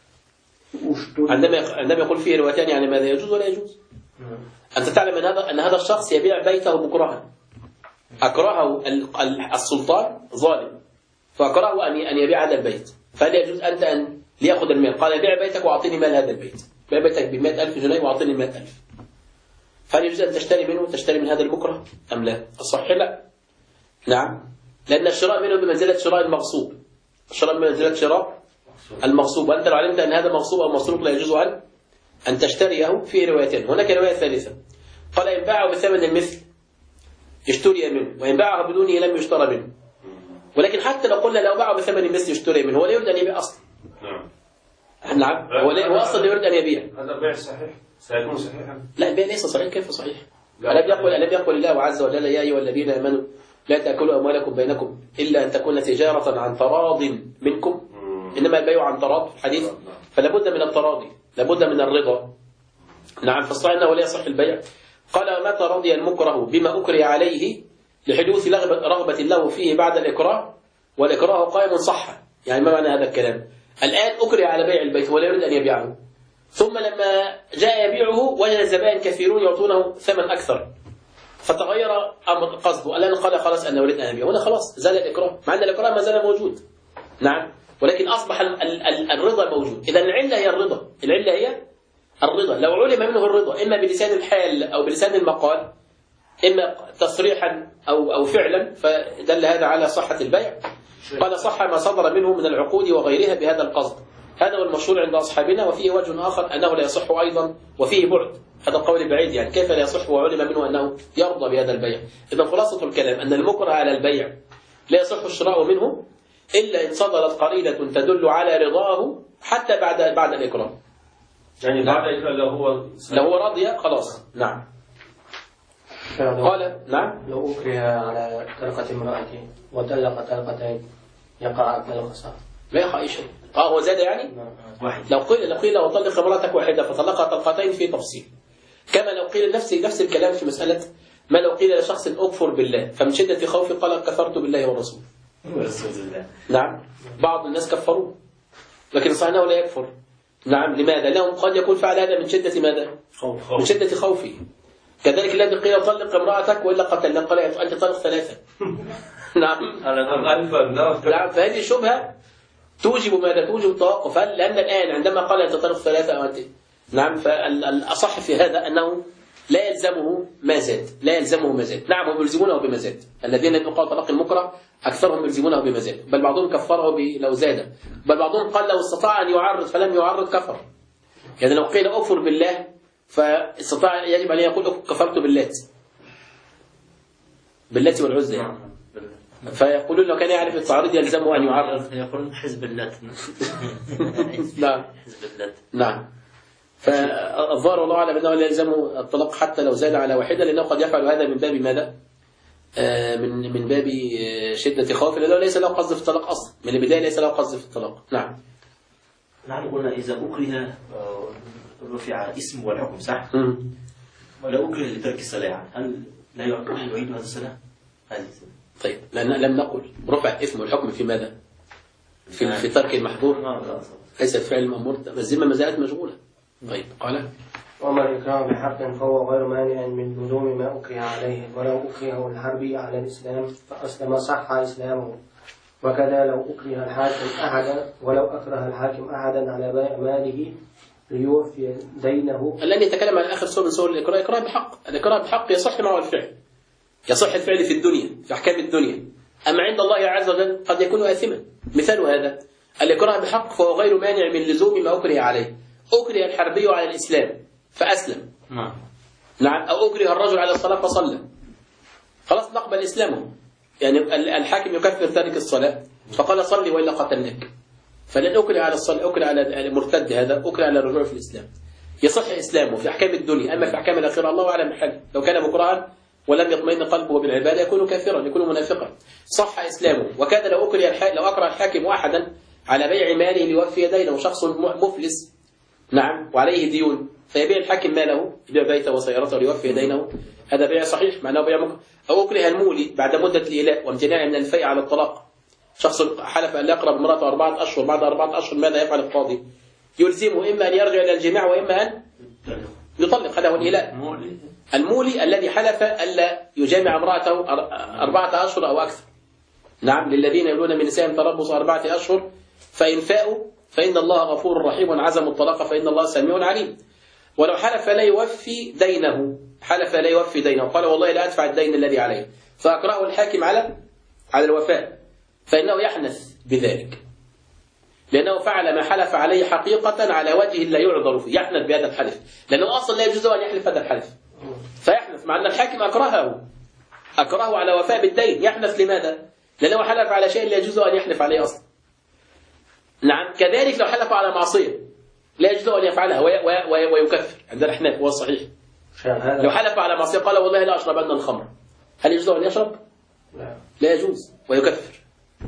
عندما يقول فيه روايتان يعني ماذا يجوز ولا يجوز؟ أنت تعلم أن هذا الشخص يبيع بيته مكرها، أكرهه السلطان ظالم فأكرهه أن يبيع هذا البيت، فهل يجوز أنت أن ليأخذ المال؟ قال بيع بيتك وأعطيني مال هذا البيت، بيع بيتك ب100,000 جنيه وأعطيني 100,000، فهل يجوز أن تشتري من هذا المكره أم لا؟ الصحيح لا. نعم، لأن الشراء منه بمنزلة شراء المغصوب، الشراء بمنزلة شراء المغصوب، وأنت لو علمت أن هذا مغصوب أو مسروق لا يجوز أن تشتريه. في روايتين، هناك رواية ثالثة قال إن باعه بثمن المثل يشتري منه، وإن باعه بدونه لم يشترى منه. ولكن حتى لو قلنا لو باعه بثمن المثل يشتري منه، هو لا يريد أن يبيع أصلا. نعم، هو أصلا يريد أن يبيع. هذا بيع صحيح؟ سيكون صحيحا؟ لا، البيع ليس صحيح. كيف صحيح؟ ألم يقل الله عز وجل يا أيها الذين آمنوا لا تأكلوا أموالكم بينكم إلا أن تكون تجارة عن تراض منكم، إنما البيع عن تراض في الحديث، فلا بد من التراضي، لا بد من الرضا. نعم، فالصحيح أنه لا يصح البيع. قال متى رضي المكره بما أكره عليه لحدوث رغبة له فيه بعد الإكراه، والإكراه قائم صح. يعني ما معنى هذا الكلام؟ الآن أكره على بيع البيت ولا يريد أن يبيعه، ثم لما جاء يبيعه وجد زبائن كثيرون يعطونه ثمن أكثر، فتغير أمر قصده، الآن قال خلاص أنا أريد أن أبيع، هنا خلاص زال الإكراه، مع أن الإكراه ما زال موجود. نعم، ولكن أصبح الرضا موجود. إذا العلة هي الرضا، العلة هي الرضا. لو علم منه الرضا إما بلسان الحال أو بلسان المقال، إما تصريحا أو فعلا، فدل هذا على صحة البيع. قال صح ما صدر منه من العقود وغيرها بهذا القصد، هذا هو المشهور عند أصحابنا. وفيه وجه آخر أنه لا يصح أيضا، وفيه بعد، هذا القول بعيد، يعني كيف لا يصح وعلم منه أنه يرضى بهذا البيع. إذا خلاصة الكلام أن المكره على البيع لا يصح الشراء منه إلا إن صدرت قرينة تدل على رضاه حتى بعد الإكراه. يعني بعد الإكراه لو هو رضي خلاص. نعم. قال نعم لو أكره على طلقة امرأته وطلق طلقتين يقع أكمل الخسارة، لا يقع أي شيء. هو زاد يعني لو قيل وطلق امرأتك واحدة فطلقها طلقتين في تفصيل، كما لو قيل نفس الكلام في مسألة ما لو قيل لشخص أكفر بالله فمن شدة خوفي قال كفرت بالله والرسول. نعم، بعض الناس كفروه لكن صحيح أنه لا يكفر. نعم، لماذا؟ لهم قد يكون فعل هذا من شدة ماذا؟ من شدة خوفه. كذلك الذي قيل طلق امرأتك وإلا قتل قال أنت طلق 3. نعم، نعم، فهذه الشبهة توجب ماذا؟ توجب التوقف، لأن الآن عندما قال أنت طلق 3 أو أنت. نعم، فالأصح في هذا أنه لا يلزمه ما زاد، لا يلزمه ما زاد. نعم، هم يلزمونه بما زاد، الذين يقال طلاق المكره أكثرهم يلزمونه بما زاد، بل بعضهم كفره لو زاد، بل بعضهم قال لو استطاع أن يعرض فلم يعرض كفر. يعني لو قيل أكفر بالله فاستطاع يجب أن يقول كفرت باللات والعزى، فيقولون لو كان يعرف التعريض يلزمه أن يعرض، يقولون حزب اللات. نعم، حزب اللات. نعم، فالظاهر والله أعلم أنه لا يلزمه الطلاق حتى لو زاد على واحدة، لأنه قد يفعل هذا من باب ماذا؟ من باب شدة خوف، لأنه ليس له قصد في الطلاق أصلا، من البداية ليس له قصد في الطلاق. نعم. نحن قلنا إذا أكره رفع اسم والحكم، صح؟ ولو أكره لترك الصلاة يعني هل لا يعيد هذا الصلاة؟ طيب لأن لم نقل رفع الإثم والحكم في ماذا؟ في ترك المحظور، ليس الفعل المأمور، الذمة ما زالت مشغولة. طيب قال وما الإكراه بحق فهو غير مانع من لزوم ما أكره عليه، ولو أكره الحربي على الإسلام فأسلم صح إسلامه. وكذا لو أكره الحاكم أحدا ولو أكره الحاكم أحدا على بيع ماله ليوفي دينه. الذي يتكلم عن آخر سورة من سور الإكراه إكراه بحق. الإكراه بحق يصح معه الفعل، يصح الفعل في الدنيا في أحكام الدنيا، أما عند الله عز وجل قد يكون آثما. مثال هذا الإكراه بحق فهو غير مانع من لزوم ما أكره عليه. أكره الحربي على الإسلام فأسلم، نعم، أو أكره الرجل على الصلاة فصلى، خلاص نقبل إسلامه. يعني الحاكم يكفر تارك الصلاة فقال صلي وإلا قتلناك، فلن أكره على الصلاة، أكره على المرتد هذا، أكره على الرجوع في الإسلام، يصح إسلامه في أحكام الدنيا. أما في أحكام الآخرة الله أعلم بحاله، لو كان مكرها ولم يطمئن قلبه بالعبادة يكون كافرا، يكون منافقا. صح إسلامه. وكان لو أكره الحاكم أحدا على بيع ماله ليوفي دينه، شخص مفلس نعم وعليه ديون فيبيع الحاكم ماله، يبيع بيته وسيارته ليوفي دينه، هذا بيع صحيح معناه بيع مكره. أو أكره المولي بعد مدة الإيلاء وامتناعه من الفيء على الطلاق، شخص حلف أن لا يقرب امرأته 4 أشهر، بعد 4 أشهر ماذا يفعل القاضي؟ يلزمه إما أن يرجع إلى الجماع وإما أن يطلق، هذا هو الإيلاء. المولي الذي حلف ألا يجامع امرأته 4 أشهر أو أكثر، نعم، للذين يقولون من نسائهم تربص 4 أشهر فإن فاءوا فإن الله غفور رحيم، عزموا الطلاق فإن الله سميع عليم. ولو حلف لا يوفي دينه، حلف لا يوفي دينه، قال والله لا أدفع الدين الذي عليه، فأكرهه الحاكم على الوفاء، فإنه يحنث بذلك، لأنه فعل ما حلف عليه حقيقة على وجه لا يعذر فيه، يحنث بهذا الحلف، لأنه أصلا لا يجوز أن يحلف هذا الحلف، فيحنث مع أن الحاكم أكرهه على وفاء بالدين. يحنث لماذا؟ لأنه حلف على شيء لا يجوز أن يحلف عليه أصلا. نعم، كذلك لو حلف على معصية لا يجوز أن يفعلها ويكفر عند الأحناف، هو الصحيح. لو حلف على معصية قال والله لا أشربن الخمر، هل يجوز أن يشرب؟ لا يجوز، ويكفر.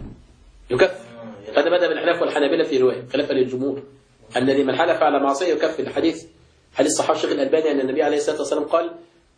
هذا مذهب الأحناف والحنابلة في رواية خلافا للجمهور أن من حلف على معصية يكفر. الحديث حديث صحيح الشيخ الألباني أن النبي عليه الصلاة والسلام قال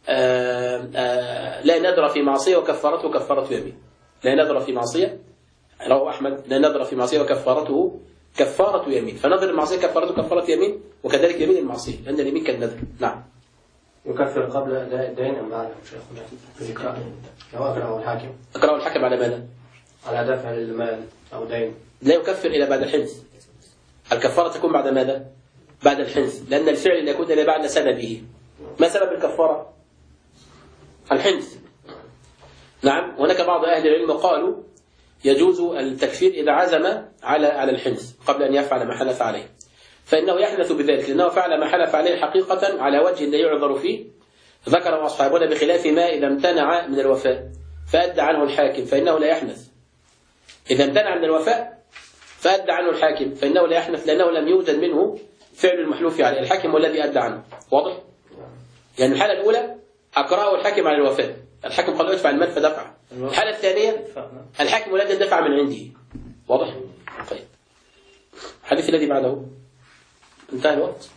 لا نذر في معصية وكفارته كفارة يمين. لا نذر في معصية، رواه أحمد، لا نذر في معصية وكفارته كفارة يمين، فنذر المعصية كفارته كفارة يمين، وكذلك يمين المعصية لأن اليمين كالنذر. نعم. يكفر قبل أداء الدين أم بعده شيخنا؟ لو أكره الحاكم على ماذا؟ على دفع المال أو دين لا يكفر إلى بعد الحنث. الكفارة تكون بعد ماذا؟ بعد الحنث، لأن الفعل يكون إلى بعد سببه. ما سبب الكفارة؟ الحنث. نعم. هناك بعض أهل العلم قالوا يجوز التكفير إذا عزم على الحنث قبل أن يفعل ما حلف عليه، فإنه يحنث بذلك لأنه فعل ما حلف عليه حقيقة على وجه لا يعذر فيه. ذكر أصحابنا بخلاف ما إذا امتنع من الوفاء فأدى عنه الحاكم فإنه لا يحنث. إذا امتنع من الوفاء فأدى عنه الحاكم فإنه لا يحنث، لأنه لم يوجد منه فعل المحلوف عليه، الحاكم والذي أدى عنه. واضح؟ يعني الحالة الأولى أكرهه الحاكم على الوفاء، الحاكم قال له ادفع المال فدفع. الحالة الثانية الحاكم الذي دفع من عنده. واضح؟ طيب. الحديث الذي بعده انتهى الوقت.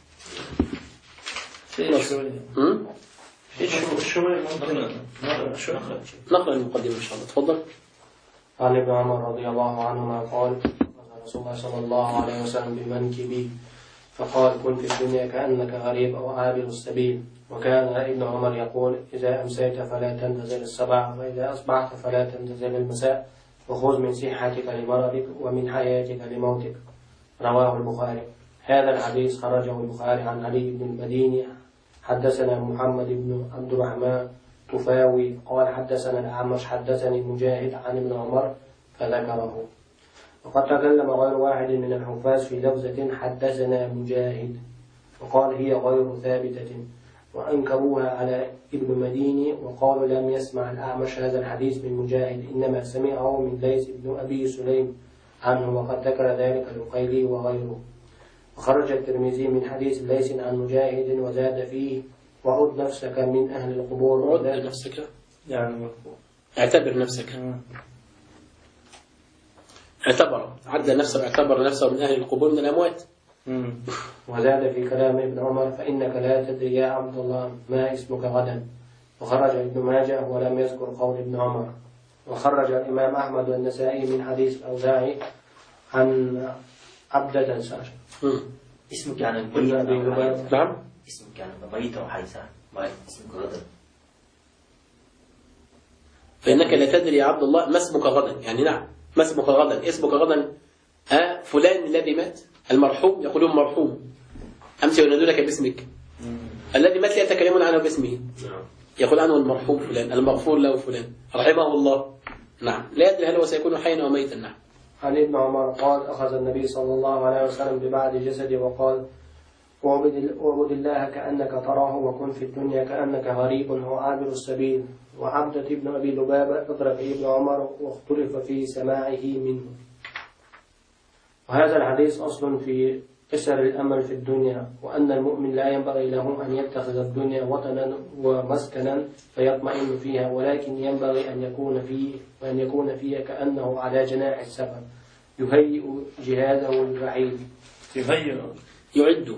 نقرأ المقدمة إن شاء الله. تفضل. عن ابن عمر رضي الله عنهما قال رسول الله صلى الله عليه وسلم بمنكبي فقال كن في الدنيا كأنك غريب أو عابر السبيل. وكان ابن عمر يقول إذا أمسيت فلا تنتظر الصباح وإذا أصبحت فلا تنتظر المساء وخذ من صحتك لمرضك ومن حياتك لموتك. رواه البخاري. هذا الحديث خرجه البخاري عن علي بن المديني. حدثنا محمد بن عبد الرحمن تفاوي قال حدثنا الأعمش حدثني مجاهد عن ابن عمر فذكره. وقد تكلم غير واحد من الحفاظ في لفظة حدثنا مجاهد وقال هي غير ثابتة، وأنكروها على ابن مديني وقالوا لم يسمع الأعمش هذا الحديث من مجاهد إنما سمعه من ليث بن أبي سليم عنه، وقد ذكر ذلك العقيلي وغيره. وخرج الترمذي من حديث ليث عن مجاهد وزاد فيه وعد نفسك من أهل القبور. عد نفسك يعني اعتبر نفسك، اعتبر نفسه من أهل القبور من الأموات. وزاد في كلام ابن عمر فإنك لا تدري يا عبد الله ما اسمك غدا. وخرج ابن ماجه ولم يذكر قول ابن عمر. وخرج الإمام أحمد والنسائي من حديث الأوزاعي عن عبدة ساشا. اسمك يعني ميت. نعم. اسمك يعني ميت أو حي ما اسمك غدا. فإنك لا تدري يا عبد الله ما اسمك غدا، يعني نعم ما اسمك غدا، اسمك غدا فلان الذي مات، المرحوم يقولون مرحوم، أمس ينادونك باسمك. الذي مات لا يتكلمون عنه باسمه، يقول عنه المرحوم فلان، المغفور له فلان رحمه الله. نعم لا يدري هل هو سيكون حيا أو ميتا. نعم. عن ابن عمر قال أخذ النبي صلى الله عليه وسلم ببعض جسده وقال واعبد الله كأنك تراه وكن في الدنيا كأنك غريب أو عابر السبيل. وعبدة ابن أبي لبابة أدرك ابن عمر واختلف في سماعه منه. وهذا الحديث أصل في قصر الأمل في الدنيا، وأن المؤمن لا ينبغي له أن يتخذ الدنيا وطنا ومسكنا فيطمئن فيها، ولكن ينبغي أن يكون فيها كأنه على جناح السفر يهيئ جهازه البعيد. يعد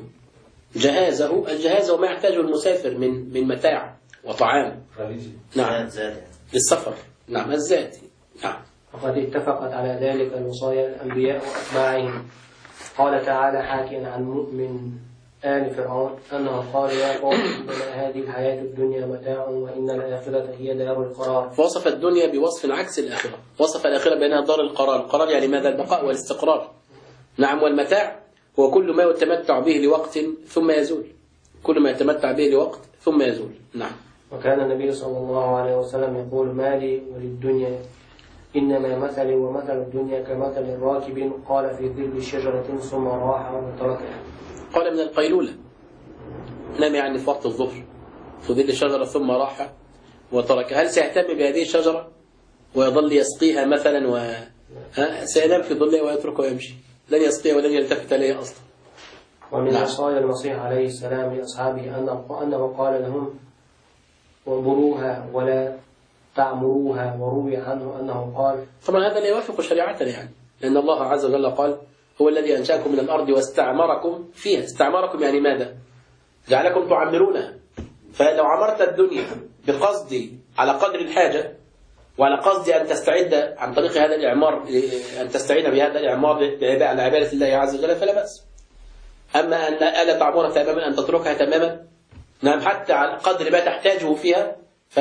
جهازه، الجهاز وما يحتاجه المسافر من متاع وطعام. نعم للسفر. نعم الزاد. نعم. وقد اتفقت على ذلك الوصايا الأنبياء وأتباعهم. قال تعالى حاكيا عن مؤمن آل فرعون أنه قال يا قوم إنما هذه الحياة الدنيا متاع وإن الآخرة هي دار القرار. فوصف الدنيا بوصف عكس الآخرة، وصف الآخرة بأنها دار القرار. القرار يعني ماذا؟ البقاء والاستقرار. نعم. والمتاع هو كل ما يتمتع به لوقت ثم يزول، كل ما يتمتع به لوقت ثم يزول. نعم. وكان النبي صلى الله عليه وسلم يقول ما لي وللدنيا إنما مثلي ومثل الدنيا كمثل الراكب قال في ظل شجرة ثم راح وتركها. قال من القيلولة، نام يعني في وقت الظهر في ظل شجرة ثم راح وتركها. هل سيهتم بهذه الشجرة ويظل يسقيها مثلا سينام في ظلها ويتركها ويمشي، لن يسقيها ولن يلتفت إليها أصلا. ومن وصايا المسيح عليه السلام لأصحابه أنه قال لهم وانظروها ولا تعمروها. وروي عنه أنه قال طبعا هذا لا يوافق شريعتنا، يعني لأن الله عز وجل قال هو الذي أنشأكم من الأرض واستعمركم فيها. استعمركم يعني ماذا؟ جعلكم تعمرونها. فلو عمرت الدنيا بقصد على قدر الحاجة وعلى قصد أن تستعد عن طريق هذا الإعمار، أن تستعين بهذا الإعمار على عبادة الله عز وجل فلا بأس. أما أن ألا تعمرها تماما، أن تتركها تماما، نعم حتى على قدر ما تحتاجه فيها،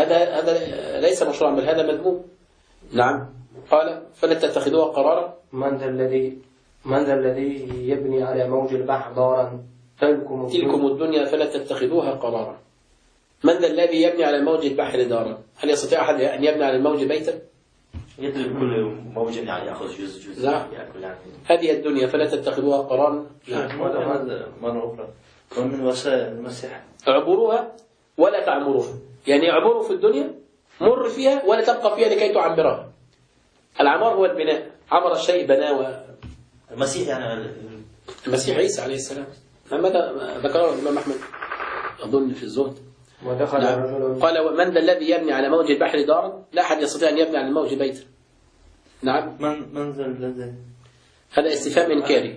فهذا ليس مشروعا بل هذا مذموم. نعم. قال فلا تتخذوها قرارا. من ذا الذي يبني على موج البحر دارا تلكم الدنيا فلا تتخذوها قرارا. من ذا الذي يبني على موج البحر دارا؟ هل يستطيع أحد أن يبني على الموج بيتا؟ يدرك كل موج يعني يأخذ جزء. لا. هذه الدنيا فلا تتخذوها قرارا. نعم. هذا مرة أخرى ومن وسائل المسيح اعبروها ولا تعمروها، يعني اعبروا في الدنيا، مر فيها ولا تبقى فيها لكي تعمرها. العمار هو البناء، عمر الشيء بناه. المسيح يعني المسيح عيسى عليه السلام. ماذا ذكره الإمام أحمد أظن في الزهد. نعم. قال من ذا الذي يبني على موج البحر دارا؟ لا أحد يستطيع أن يبني على الموج بيتا. نعم. من ذا الذي؟ هذا استفهام إنكاري.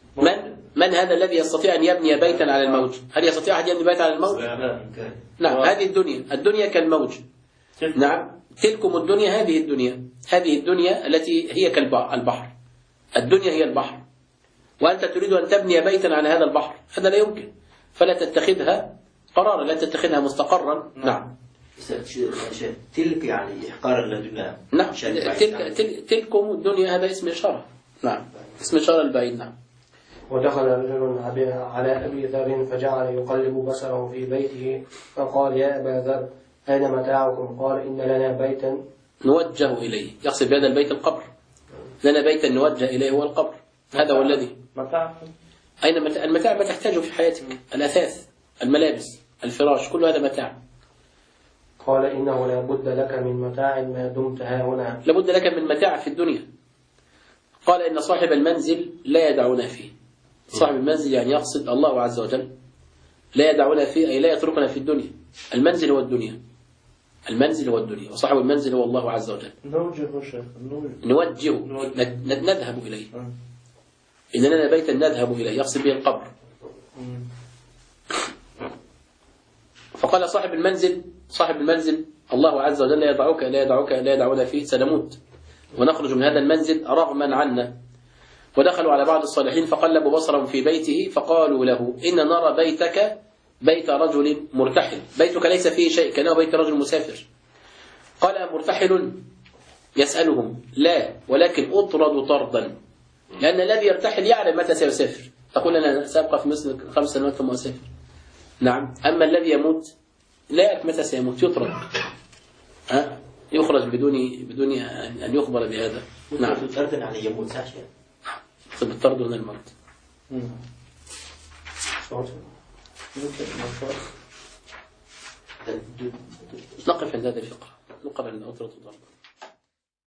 من هذا الذي يستطيع أن يبني بيتا على الموج؟ هل يستطيع أحد يبني بيتا على الموج؟ نعم. هذه الدنيا كالموج. نعم. تلكم الدنيا، هذه الدنيا التي هي كالبحر. الدنيا هي البحر، وأنت تريد أن تبني بيتا على هذا البحر، هذا لا يمكن. فلا تتخذها قرارا، لا تتخذها مستقرا. نعم. تلك يعني إحقارا للدنيا. نعم. تلكم الدنيا هذا اسم إشارة. نعم. اسم إشارة البعيد. نعم. ودخل رجل على أبي ذر فجعل يقلب بصره في بيته فقال يا أبا ذر أين متاعكم؟ قال إن لنا بيتا نوجه إليه. يقصد بهذا البيت القبر. لنا بيتا نوجه إليه هو القبر. هذا هو الذي أين المتاع ما تحتاجه في حياتك، الأثاث، الملابس، الفراش، كل هذا متاع. قال إنه لا بد لك من متاع ما دمت ها هنا. لا بد لك من متاع في الدنيا. قال إن صاحب المنزل لا يدعونا فيه. صاحب المنزل يعني يقصد الله عز وجل، لا يدعونا فيه أي لا يتركنا في الدنيا. المنزل هو الدنيا، المنزل هو الدنيا، وصاحب المنزل هو الله عز وجل. نوجه نذهب إليه. إن لنا بيتا نذهب إليه، يقصد به القبر. فقال صاحب المنزل الله عز وجل لا يدعونا فيه، سنموت ونخرج من هذا المنزل رغما عنا. ودخلوا على بعض الصالحين فقلبوا بصرهم في بيته فقالوا له إن نرى بيتك بيت رجل مرتحل، بيتك ليس فيه شيء كأنه بيت رجل مسافر. قال مرتحل؟ يسألهم لا، ولكن أطرد طردا، لأن الذي يرتحل يعلم متى سيسافر. تقول أنا سأبقى في مصر 5 سنوات ثم أسافر. نعم. أما الذي يموت لا يعرف متى سيموت، يطرد، يخرج بدون أن يخبر بهذا. نعم. الطرد يعني يموت صح شيء. بالطرد من الموت. نقف عند هذه الفقرة، نقف عند أطرد طردا.